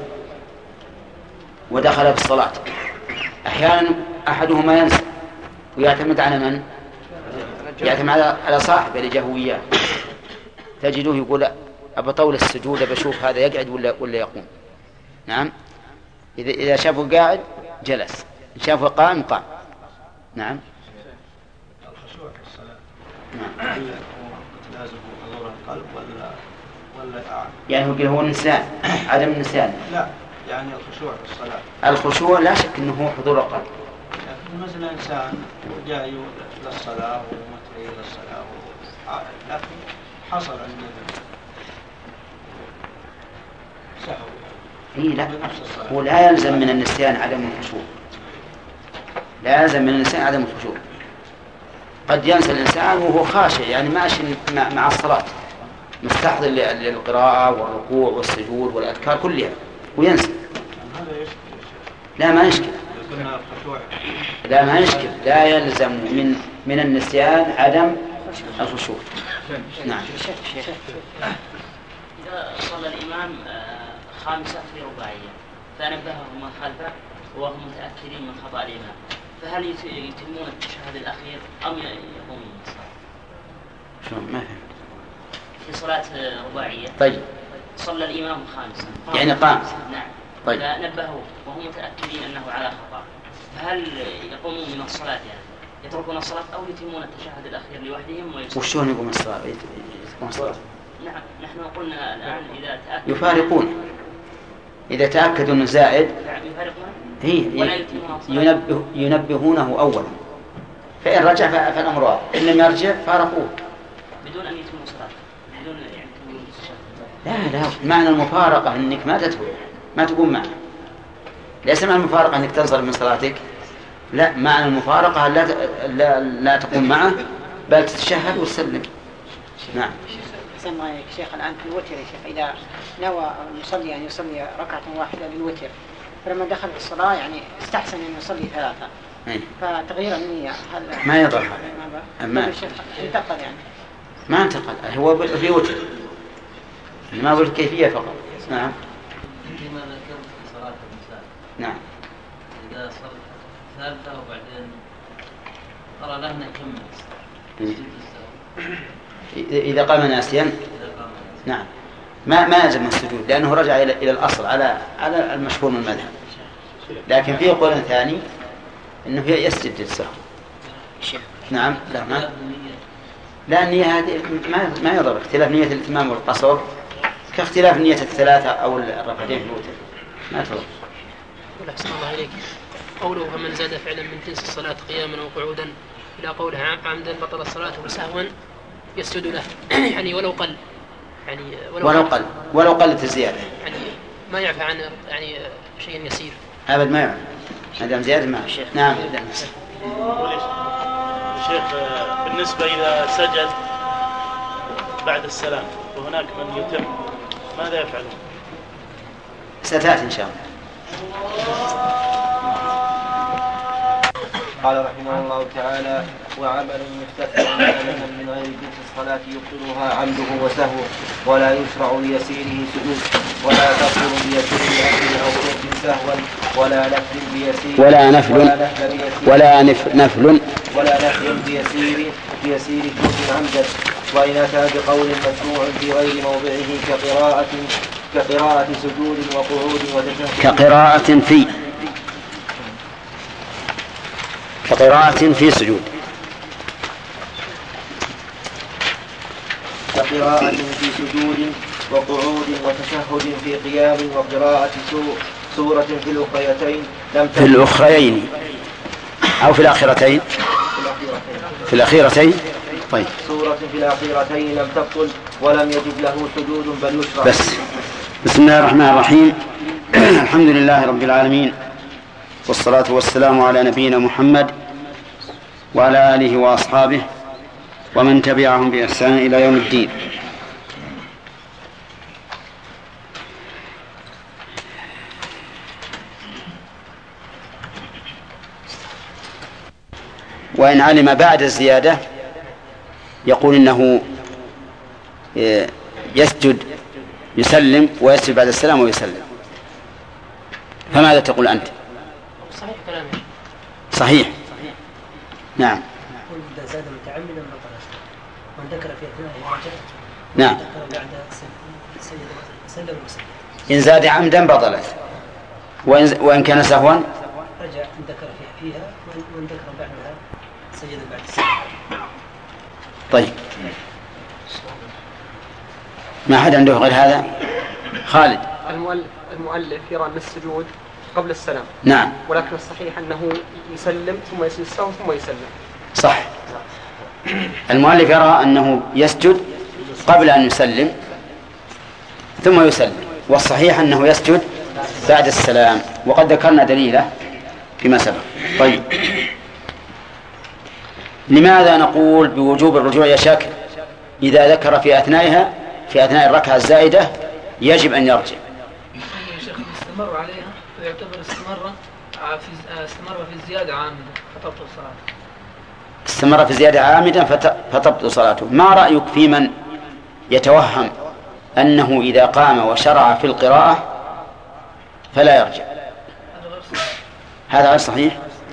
ودخل في الصلاة، أحيانا أحدهما ينسى ويعتمد على من؟ يعتمد على صاحب اللي جاء وياه، تجده يقول أبطول السجود بشوف هذا يقعد ولا ولا يقوم. نعم، إذا إذا شافه قاعد جلس، إن شافه قائم قام. نعم.
الخشوع في الصلاة نعم لازم حضور القلب ولا ولا
يعني هو النسيان، عدم النسيان؟
لا، يعني الخشوع في الصلاة.
الخشوع لا شك أنه هو حضور القلب.
يعني مثلا إنسان جاي للصلاة ومتعي للصلاة و... لكن حصل عنده سهو.
إيه لا، هو لا يلزم من النسيان عدم الخشوع، لا يلزم من النسيان عدم الخشوع. قد ينسى الإنسان وهو خاشع، يعني ماشي مع الصلاة مستحضر للقراءة والركوع والسجود والأذكار كلها وينسى. لا ما يشكل، لا ما يشكل، لا يلزم من من النسيان عدم الخشوع. نعم.
إذا صلى الإمام خامسة في رباعية فنبهه من خلفه وهم متأكدين من خطأ الإمام، فهل يتمون التشهد الأخير أم يقومون الصلاة؟
شو ما فهمت.
في صلاة رباعية
طيب
صلى الإمام خامسة
يعني قام.
نعم.
طيب
فنبهوا وهم متأكدين أنه على خطأ، فهل يقومون من الصلاة يعني يتركون الصلاة أو يتمون التشهد الأخير لوحدهم ويصلون؟
وشون يقوم الصلاة؟ يتركون الصلاة؟
نعم، نحن قلنا الآن إذا تأكدوا
يفارقون، إذا تأكدوا أنه زائد هي ينبه ينبهونه أولا، فإن رجع فالأمر واضح، إن لم يرجع فارقوه
بدون أن يتموا صلاة، بدون يعني تموا
لا
التشهد.
لا، معنى المفارقة أنك ما تتبع ما تقوم معه، ليس معنى المفارقة أنك تنصرف من صلاتك، لا، معنى المفارقة لا لا لا تقوم معه بل تتشهد وتسلم. نعم.
أحسن الله عليك شيخ. الآن في الوتر يا شيخ، إذا نوى المصلي أن يصلي ركعة واحدة للوتر، فلما دخل في الصلاة يعني استحسن أن يصلي ثلاثة،
أي.
فتغيير النية هل
ما يضر هذا؟
ما الشيخ انتقل يعني؟
ما انتقل، هو في وتر، ما هو الكيفية فقط. نعم.
فيما ذكرت في صلاة النساء.
نعم.
إذا صلت ثالثة وبعدين ترى له نكمل
إذا قام ناسيا نعم ما ما يلزم السجود، لأنه رجع إلى إلى الأصل على على المشهور من المذهب. لكن في قول ثاني إنه يسجد للسهو. نعم. لا ما لا النية هذه ما ما يضر، اختلاف نية الإتمام والقصر كاختلاف نية الثلاثة أو الركعتين في الوتر ما تضر.
قول أحسن الله إليك قوله فمن زاد فعلا من جنس الصلاة قياما وقعودا إلى قولها عمدا بطل الصلاة وسهوا يسجد له يعني ولو قل يعني
ولو, ولو قل ولو قلت الزيادة
يعني ما يعفى عن يعني شيء يسير
أبد ما يعفى هذا زيادة ما. نعم.
شيخ بالنسبة إذا سجد بعد السلام وهناك من يتم ماذا يفعلون؟
ستأتي إن شاء الله.
قال رحمه الله تعالى وعمل مستثنى من غير جنس الصلاة يبطلها عمده وسهوه ولا يشرع ليسيره سجود ولا تبطل بيسير أكل أو شرب سهوا ولا نفل بيسير
ولا نفل ولا نفل
ولا نفل بيسير بيسير شرب عمدا وإن أتى بقول مشروع في غير موضعه كقراءة كقراءة سجود وقعود وتشهد
كقراءة في كقراءة في سجود
كقراءة في سجود وقعود وتشهد في قيام وقراءة سورة في الأخريتين لم
في الأخريين أو في الأخيرتين في الأخيرتين طيب
سورة في الأخيرتين لم تبطل ولم يجب له سجود بل يشرع.
بس بسم الله الرحمن الرحيم الحمد لله رب العالمين والصلاة والسلام على نبينا محمد وعلى آله وأصحابه ومن تبعهم بإحسان إلى يوم الدين. وإن علم بعد الزيادة يقول إنه يسجد يسلم ويسجد بعد السلام ويسلم. فماذا تقول أنت؟
صحيح كلامي.
صحيح. نعم.
إذا زاد متعمدا بطلت وإن ذكر في أثناء الرجل
نعم.
ذكر بعد سلم وسلم.
إن زاد عمدا بطلت وإن, وإن كان سهوا
رجع إن ذكر فيها وإن ذكر بعدها سجد بعد السلام.
طيب ما أحد عنده غير هذا؟ خالد.
المؤلف المؤلف يرى أن السجود قبل السلام.
نعم.
ولكن الصحيح أنه يسلم ثم يسجد السهو ثم يسلم.
صح. المؤلف يرى أنه يسجد قبل أن يسلم ثم يسلم، والصحيح أنه يسجد بعد السلام، وقد ذكرنا دليله فيما سبق. طيب لماذا نقول بوجوب الرجوع يا شاكر إذا ذكر في أثنائها في أثناء الركعة الزائدة يجب أن يرجع؟
يا شيخ استمر عليها ويعتبر استمر في استمر في الزيادة عامدا فتبطل صلاته.
استمر في زيادة عامدا فتبطل صلاته. ما رأيك في من يتوهم أنه إذا قام وشرع في القراءة فلا يرجع؟ هذا غير صحيح.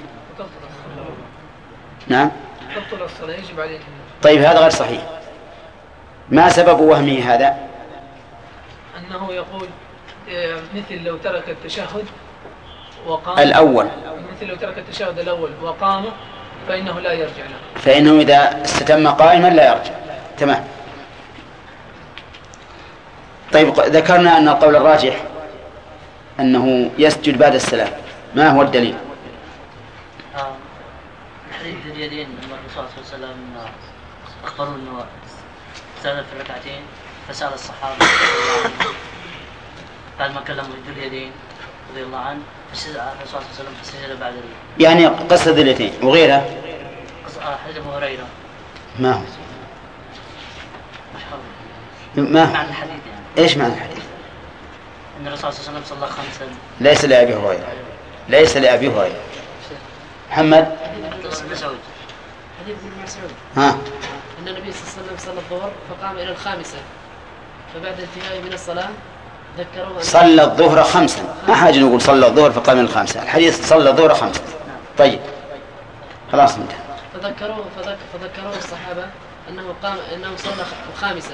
نعم.
تبطل الصلاة يجب عليه.
طيب هذا غير صحيح. ما سبب وهمه هذا؟
أنه يقول مثل لو ترك التشهد وقام
الأول،
مثل لو ترك التشهد الأول وقام فإنه لا يرجع له،
فإنه إذا استتم قائما لا يرجع. تمام. طيب ذكرنا أن القول الراجح أنه يسجد بعد السلام، ما هو الدليل؟
حديث اليدين أن الرسول صلى الله عليه وسلم أخبروا أنه سجد في الركعتين فسأل الصحابة بعد ما كلموا ذو اليدين رضي الله عنه فسجد الرسول صلى الله عليه وسلم فسجد بعد ال...
يعني قصة ذو اليدين وغيرها.
حديث أبو هريرة
ما هو؟
ما هو؟ معنى الحديث يعني.
إيش معنى الحديث؟
أن الرسول صلى الله عليه وسلم صلى خمسا.
ليس لأبي هريرة. ليس لأبي هريرة. محمد.
حديث ابن مسعود.
ها.
أن النبي صلى الله عليه وسلم صلى الظهر فقام إلى الخامسة فبعد انتهائه من الصلاة ذكروه.
صلى الظهر خمسا، ما حاجة نقول صلى الظهر فقام إلى الخامسة، الحديث صلى الظهر خمسا. طيب خلاص انتهى.
فذكروه فذك فذكروه الصحابة أنه قام أنه صلى الخامسة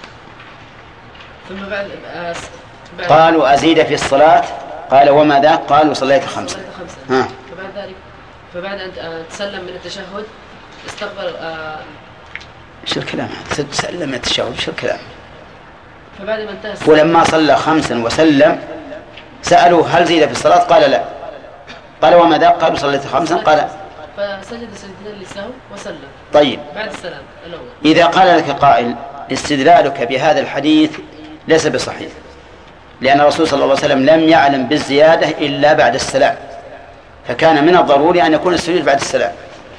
ثم بعد, بعد
قالوا أزيد في الصلاة قال وما ذاك؟ قالوا صليت خمسة.
ها. فبعد ذلك فبعد أن تسلم من التشهد استقبل آه
شو الكلام هذا؟ تسلم من التشهد شو الكلام؟
فبعد ما انتهى
ولما صلى خمسا وسلم سألوه هل زيد في الصلاة؟ قال لا. قال وما ذاك؟ قالوا صليت خمسا. قال
فسجد سجدتين للسهو وسلم.
طيب
بعد السلام الأول.
إذا قال لك قائل استدلالك بهذا الحديث ليس بصحيح، لأن الرسول صلى الله عليه وسلم لم يعلم بالزيادة إلا بعد السلام، فكان من الضروري أن يكون السجود بعد السلام.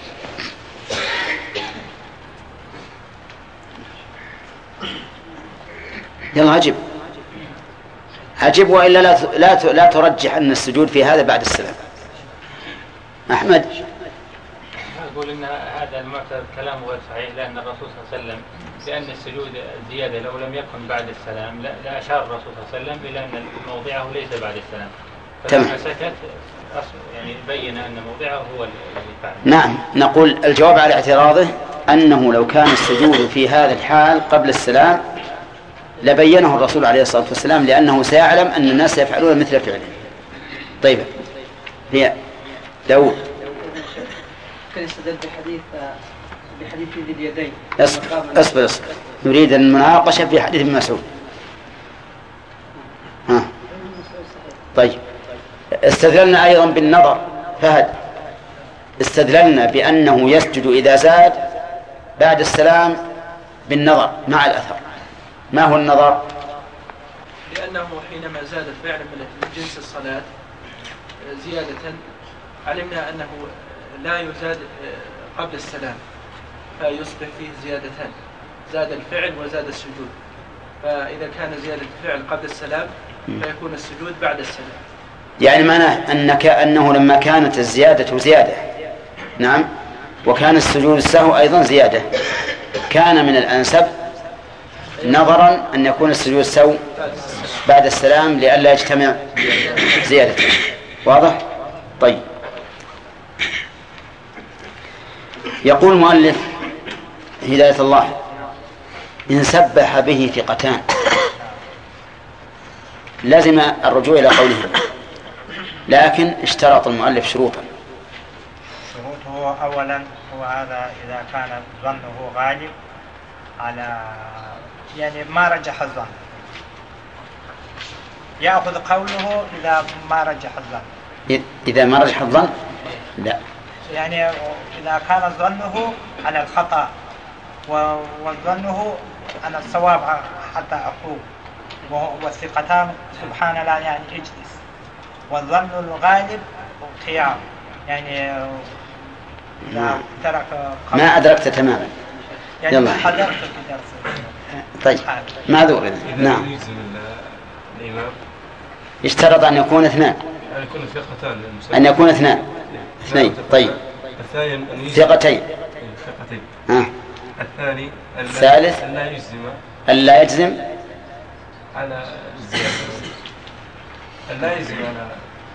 يلا عجب عجب وإلا لا لا لا ترجح أن السجود في هذا بعد السلام. أحمد.
أقول أن هذا المعتبر كلام غير صحيح، لأن الرسول صلى الله عليه وسلم لأن السجود الزيادة لو لم يكن بعد السلام لا أشار الرسول صلى الله عليه وسلم إلى أن موضعه ليس بعد السلام، فلما سكت يعني بين أن موضعه هو اللي فعل.
نعم. نقول الجواب على اعتراضه أنه لو كان السجود في هذا الحال قبل السلام لبينه الرسول عليه الصلاة والسلام، لأنه سيعلم أن الناس يفعلون مثل فعله. طيب هي داود.
كان يستدل بحديث بحديث ذي اليدين.
اصبر اصبر اصبر نريد المناقشة في حديث ابن مسعود. ها. طيب استدللنا أيضا بالنظر. فهد. استدللنا بأنه يسجد إذا زاد بعد السلام بالنظر مع الأثر. ما هو النظر؟
لأنه حينما زاد فعلا من جنس الصلاة زيادة
علمنا أنه لا يزاد قبل السلام فيصبح فيه زيادتان، زاد الفعل وزاد السجود. فإذا كان زيادة الفعل قبل السلام فيكون السجود بعد السلام.
يعني معناه أنك أنه لما كانت الزيادة زيادة نعم وكان السجود السهو أيضا زيادة كان من الأنسب نظرا أن يكون السجود السهو بعد السلام لئلا يجتمع زيادة. واضح؟ طيب. يقول المؤلف هداية الله إن سبح به ثقتان لازم الرجوع إلى قوله، لكن اشترط المؤلف شروطا.
شروطه أولا هو هذا إذا كان ظنه غالب على يعني ما رجح الظن، يأخذ قوله إذا ما رجح الظن.
إذا ما رجح الظن لا،
يعني إذا كان ظنه على الخطأ وظنه على الصواب حتى أقول والثقتان سبحان الله يعني اجلس، والظن الغالب خيار يعني لا ترك
ما أدركت تماما
يعني
يلا.
حضرت في درس.
طيب معذور. نعم اشترط أن يكون اثنان
أن يكون ثقتان
أن يكون اثنان اثنين. طيب ثقتين
ثقتين
ها.
الثاني
الثالث
أن لا يجزم
أن لا يجزم
على الزيادة أن لا يجزم على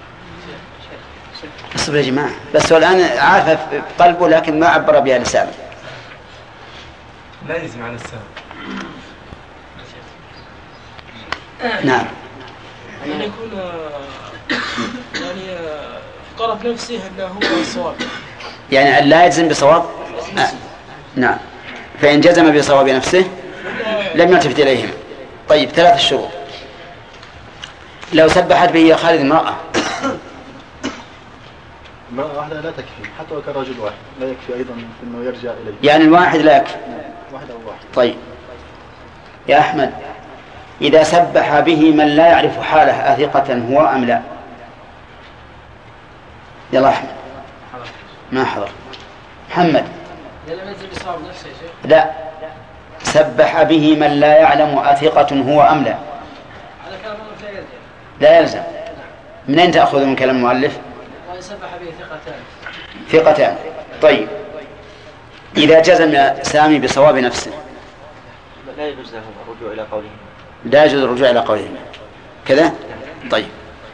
اصبر يا جماعة بس هو الآن عارف في قلبه لكن ما عبر بها لسانه.
لا يجزم على السهو.
نعم
أن يكون يعني في طرف نفسه أنه هو الصواب،
يعني أن لا يجزم بصواب آه. نعم فإن جزم بصواب نفسه لم يلتفت إليهما. طيب ثلاث الشروط. لو سبحت به يا خالد امرأة
امرأة واحدة لا تكفي حتى لو كان رجل واحد لا يكفي أيضا أنه يرجع إليه
يعني الواحد لا يكفي
واحد أو واحد.
طيب يا أحمد إذا سبح به من لا يعرف حاله أثقة هو أم لا؟ يلا أحمد ما حضر. محمد لا سبح به من لا يعلم أثقة هو أم لا؟ لا يلزم. من أين تأخذ من كلام المؤلف؟
سبح به ثقتان
ثقتان. طيب إذا جزم سامي بصواب نفسه
لا يجوز له الرجوع إلى قوله
لا يجوز الرجوع إلى قوله كذا. طيب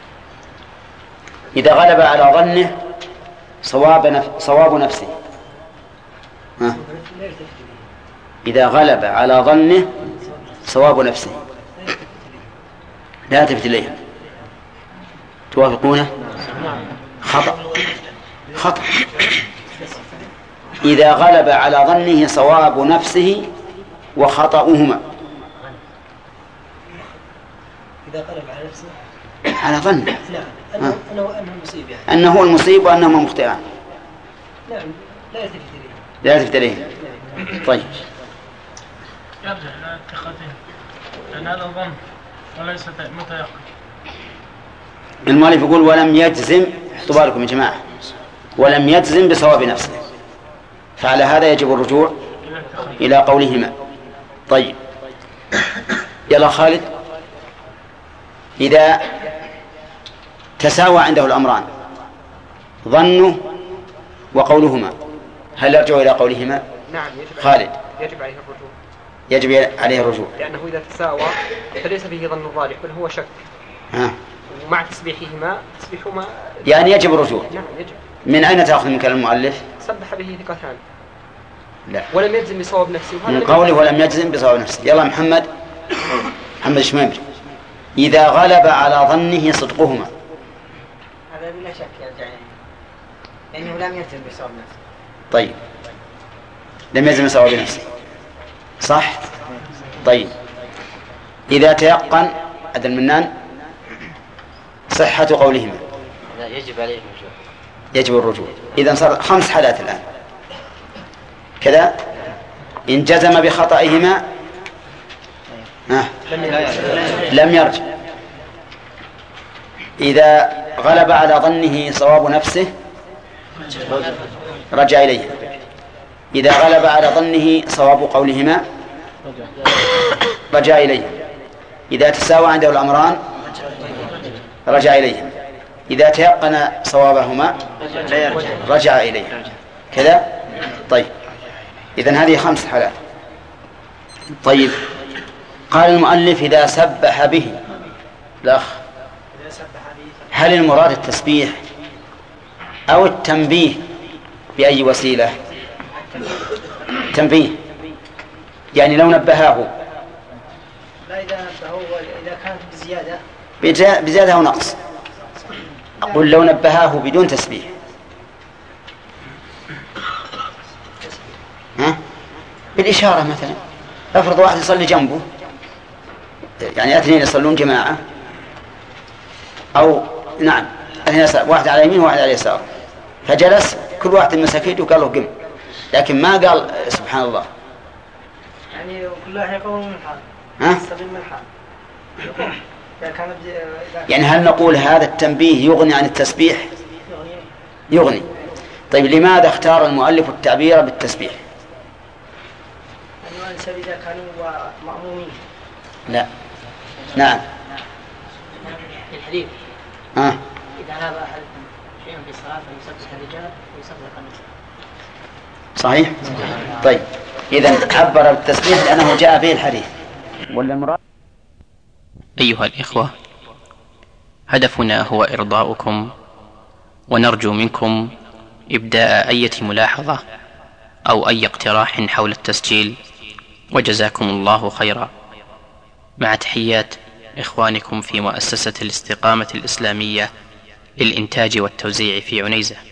إذا غلب على ظنه صواب نف... صواب نفسه ها؟ إذا غلب على ظنه صواب نفسه لا تلتفت إليها. توافقونه؟ خطأ خطأ. إذا غلب على ظنه صواب نفسه وخطأهما.
إذا غلب على نفسه
على ظنه
نعم أنه أنه أنه مصيب يعني
أنه هو المصيب وأنهما مخطئان
نعم لا يلتفت إليه
لا يلتفت إليه. طيب
يرجع إلى اتخاذه لأن هذا ظن وليس متيقن.
المؤلف يقول ولم يجزم، احطوا بالكم يا جماعة، ولم يجزم بصواب نفسه، فعلى هذا يجب الرجوع إلى قولهما. طيب يلا خالد إذا تساوى عنده الأمران ظنه وقولهما هل يرجع إلى قولهما؟
نعم يجب
خالد
يجب عليه الرجوع
يجب عليه الرجوع
لأنه إذا تساوى فليس فيه ظن الراجح بل هو شك
ها.
ومع تسبيحهما تسبيحهما
يعني يجب الرجوع.
نعم يجب.
من أين تأخذ من كلام المؤلف؟
سبح به ثقتان
لا
ولم يجزم بصواب نفسه
من قوله ولم يجزم بصواب نفسه. يلا محمد محمد شمامري إذا غلب على ظنه صدقهما
هذا بلا شك يرجع لأنه لم يجزم بصواب نفسه.
طيب لم يجزم بصواب نفسه صح. طيب إذا تيقن عبد المنان صحة قولهما
لا يجب عليه الرجوع.
يجب الرجوع. إذن صار خمس حالات الآن كذا. إن جزم بخطئهما آه. لم يرجع. إذا غلب على ظنه صواب نفسه رجع إليهم. إذا غلب على ظنه صواب قولهما رجع إليهم. إذا تساوى عنده الأمران رجع إليهم. إذا تيقن صوابهما رجع إليهم. كذا؟ طيب، إذن هذه خمس حالات. طيب، قال المؤلف إذا سبح به الأخ، هل المراد التسبيح أو التنبيه بأي وسيلة؟ تنبيه، يعني لو نبهاه،
لا إذا نبهوا إذا كانت بزيادة
بزيادة أو نقص. أقول لو نبهاه بدون تسبيح، ها؟ بالإشارة مثلا. افرض واحد يصلي جنبه، يعني اثنين يصلون جماعة، أو نعم اثنين يصلون، واحد على يمين وواحد على يسار، فجلس كل واحد مسك يده وقال له قم، لكن ما قال سبحان الله.
يعني كل واحد يقوم من حال.
ها؟
من حال. إذا كان
يعني هل نقول هذا التنبيه يغني عن التسبيح؟ يغني. طيب، لماذا اختار المؤلف التعبير بالتسبيح؟
إذا كانوا مأمومين.
لا. نعم.
في الحديث
آه.
إذا ناب أحدكم شيئا في الصلاة فليسبح الرجال ويسبح النساء.
صحيح؟ طيب، إذا عبر بالتسبيح لأنه جاء به الحديث. ولا المراد؟
أيها الإخوة، هدفنا هو إرضاؤكم، ونرجو منكم إبداء أي ملاحظة أو أي اقتراح حول التسجيل، وجزاكم الله خيرا. مع تحيات إخوانكم في مؤسسة الاستقامة الإسلامية للإنتاج والتوزيع في عنيزة.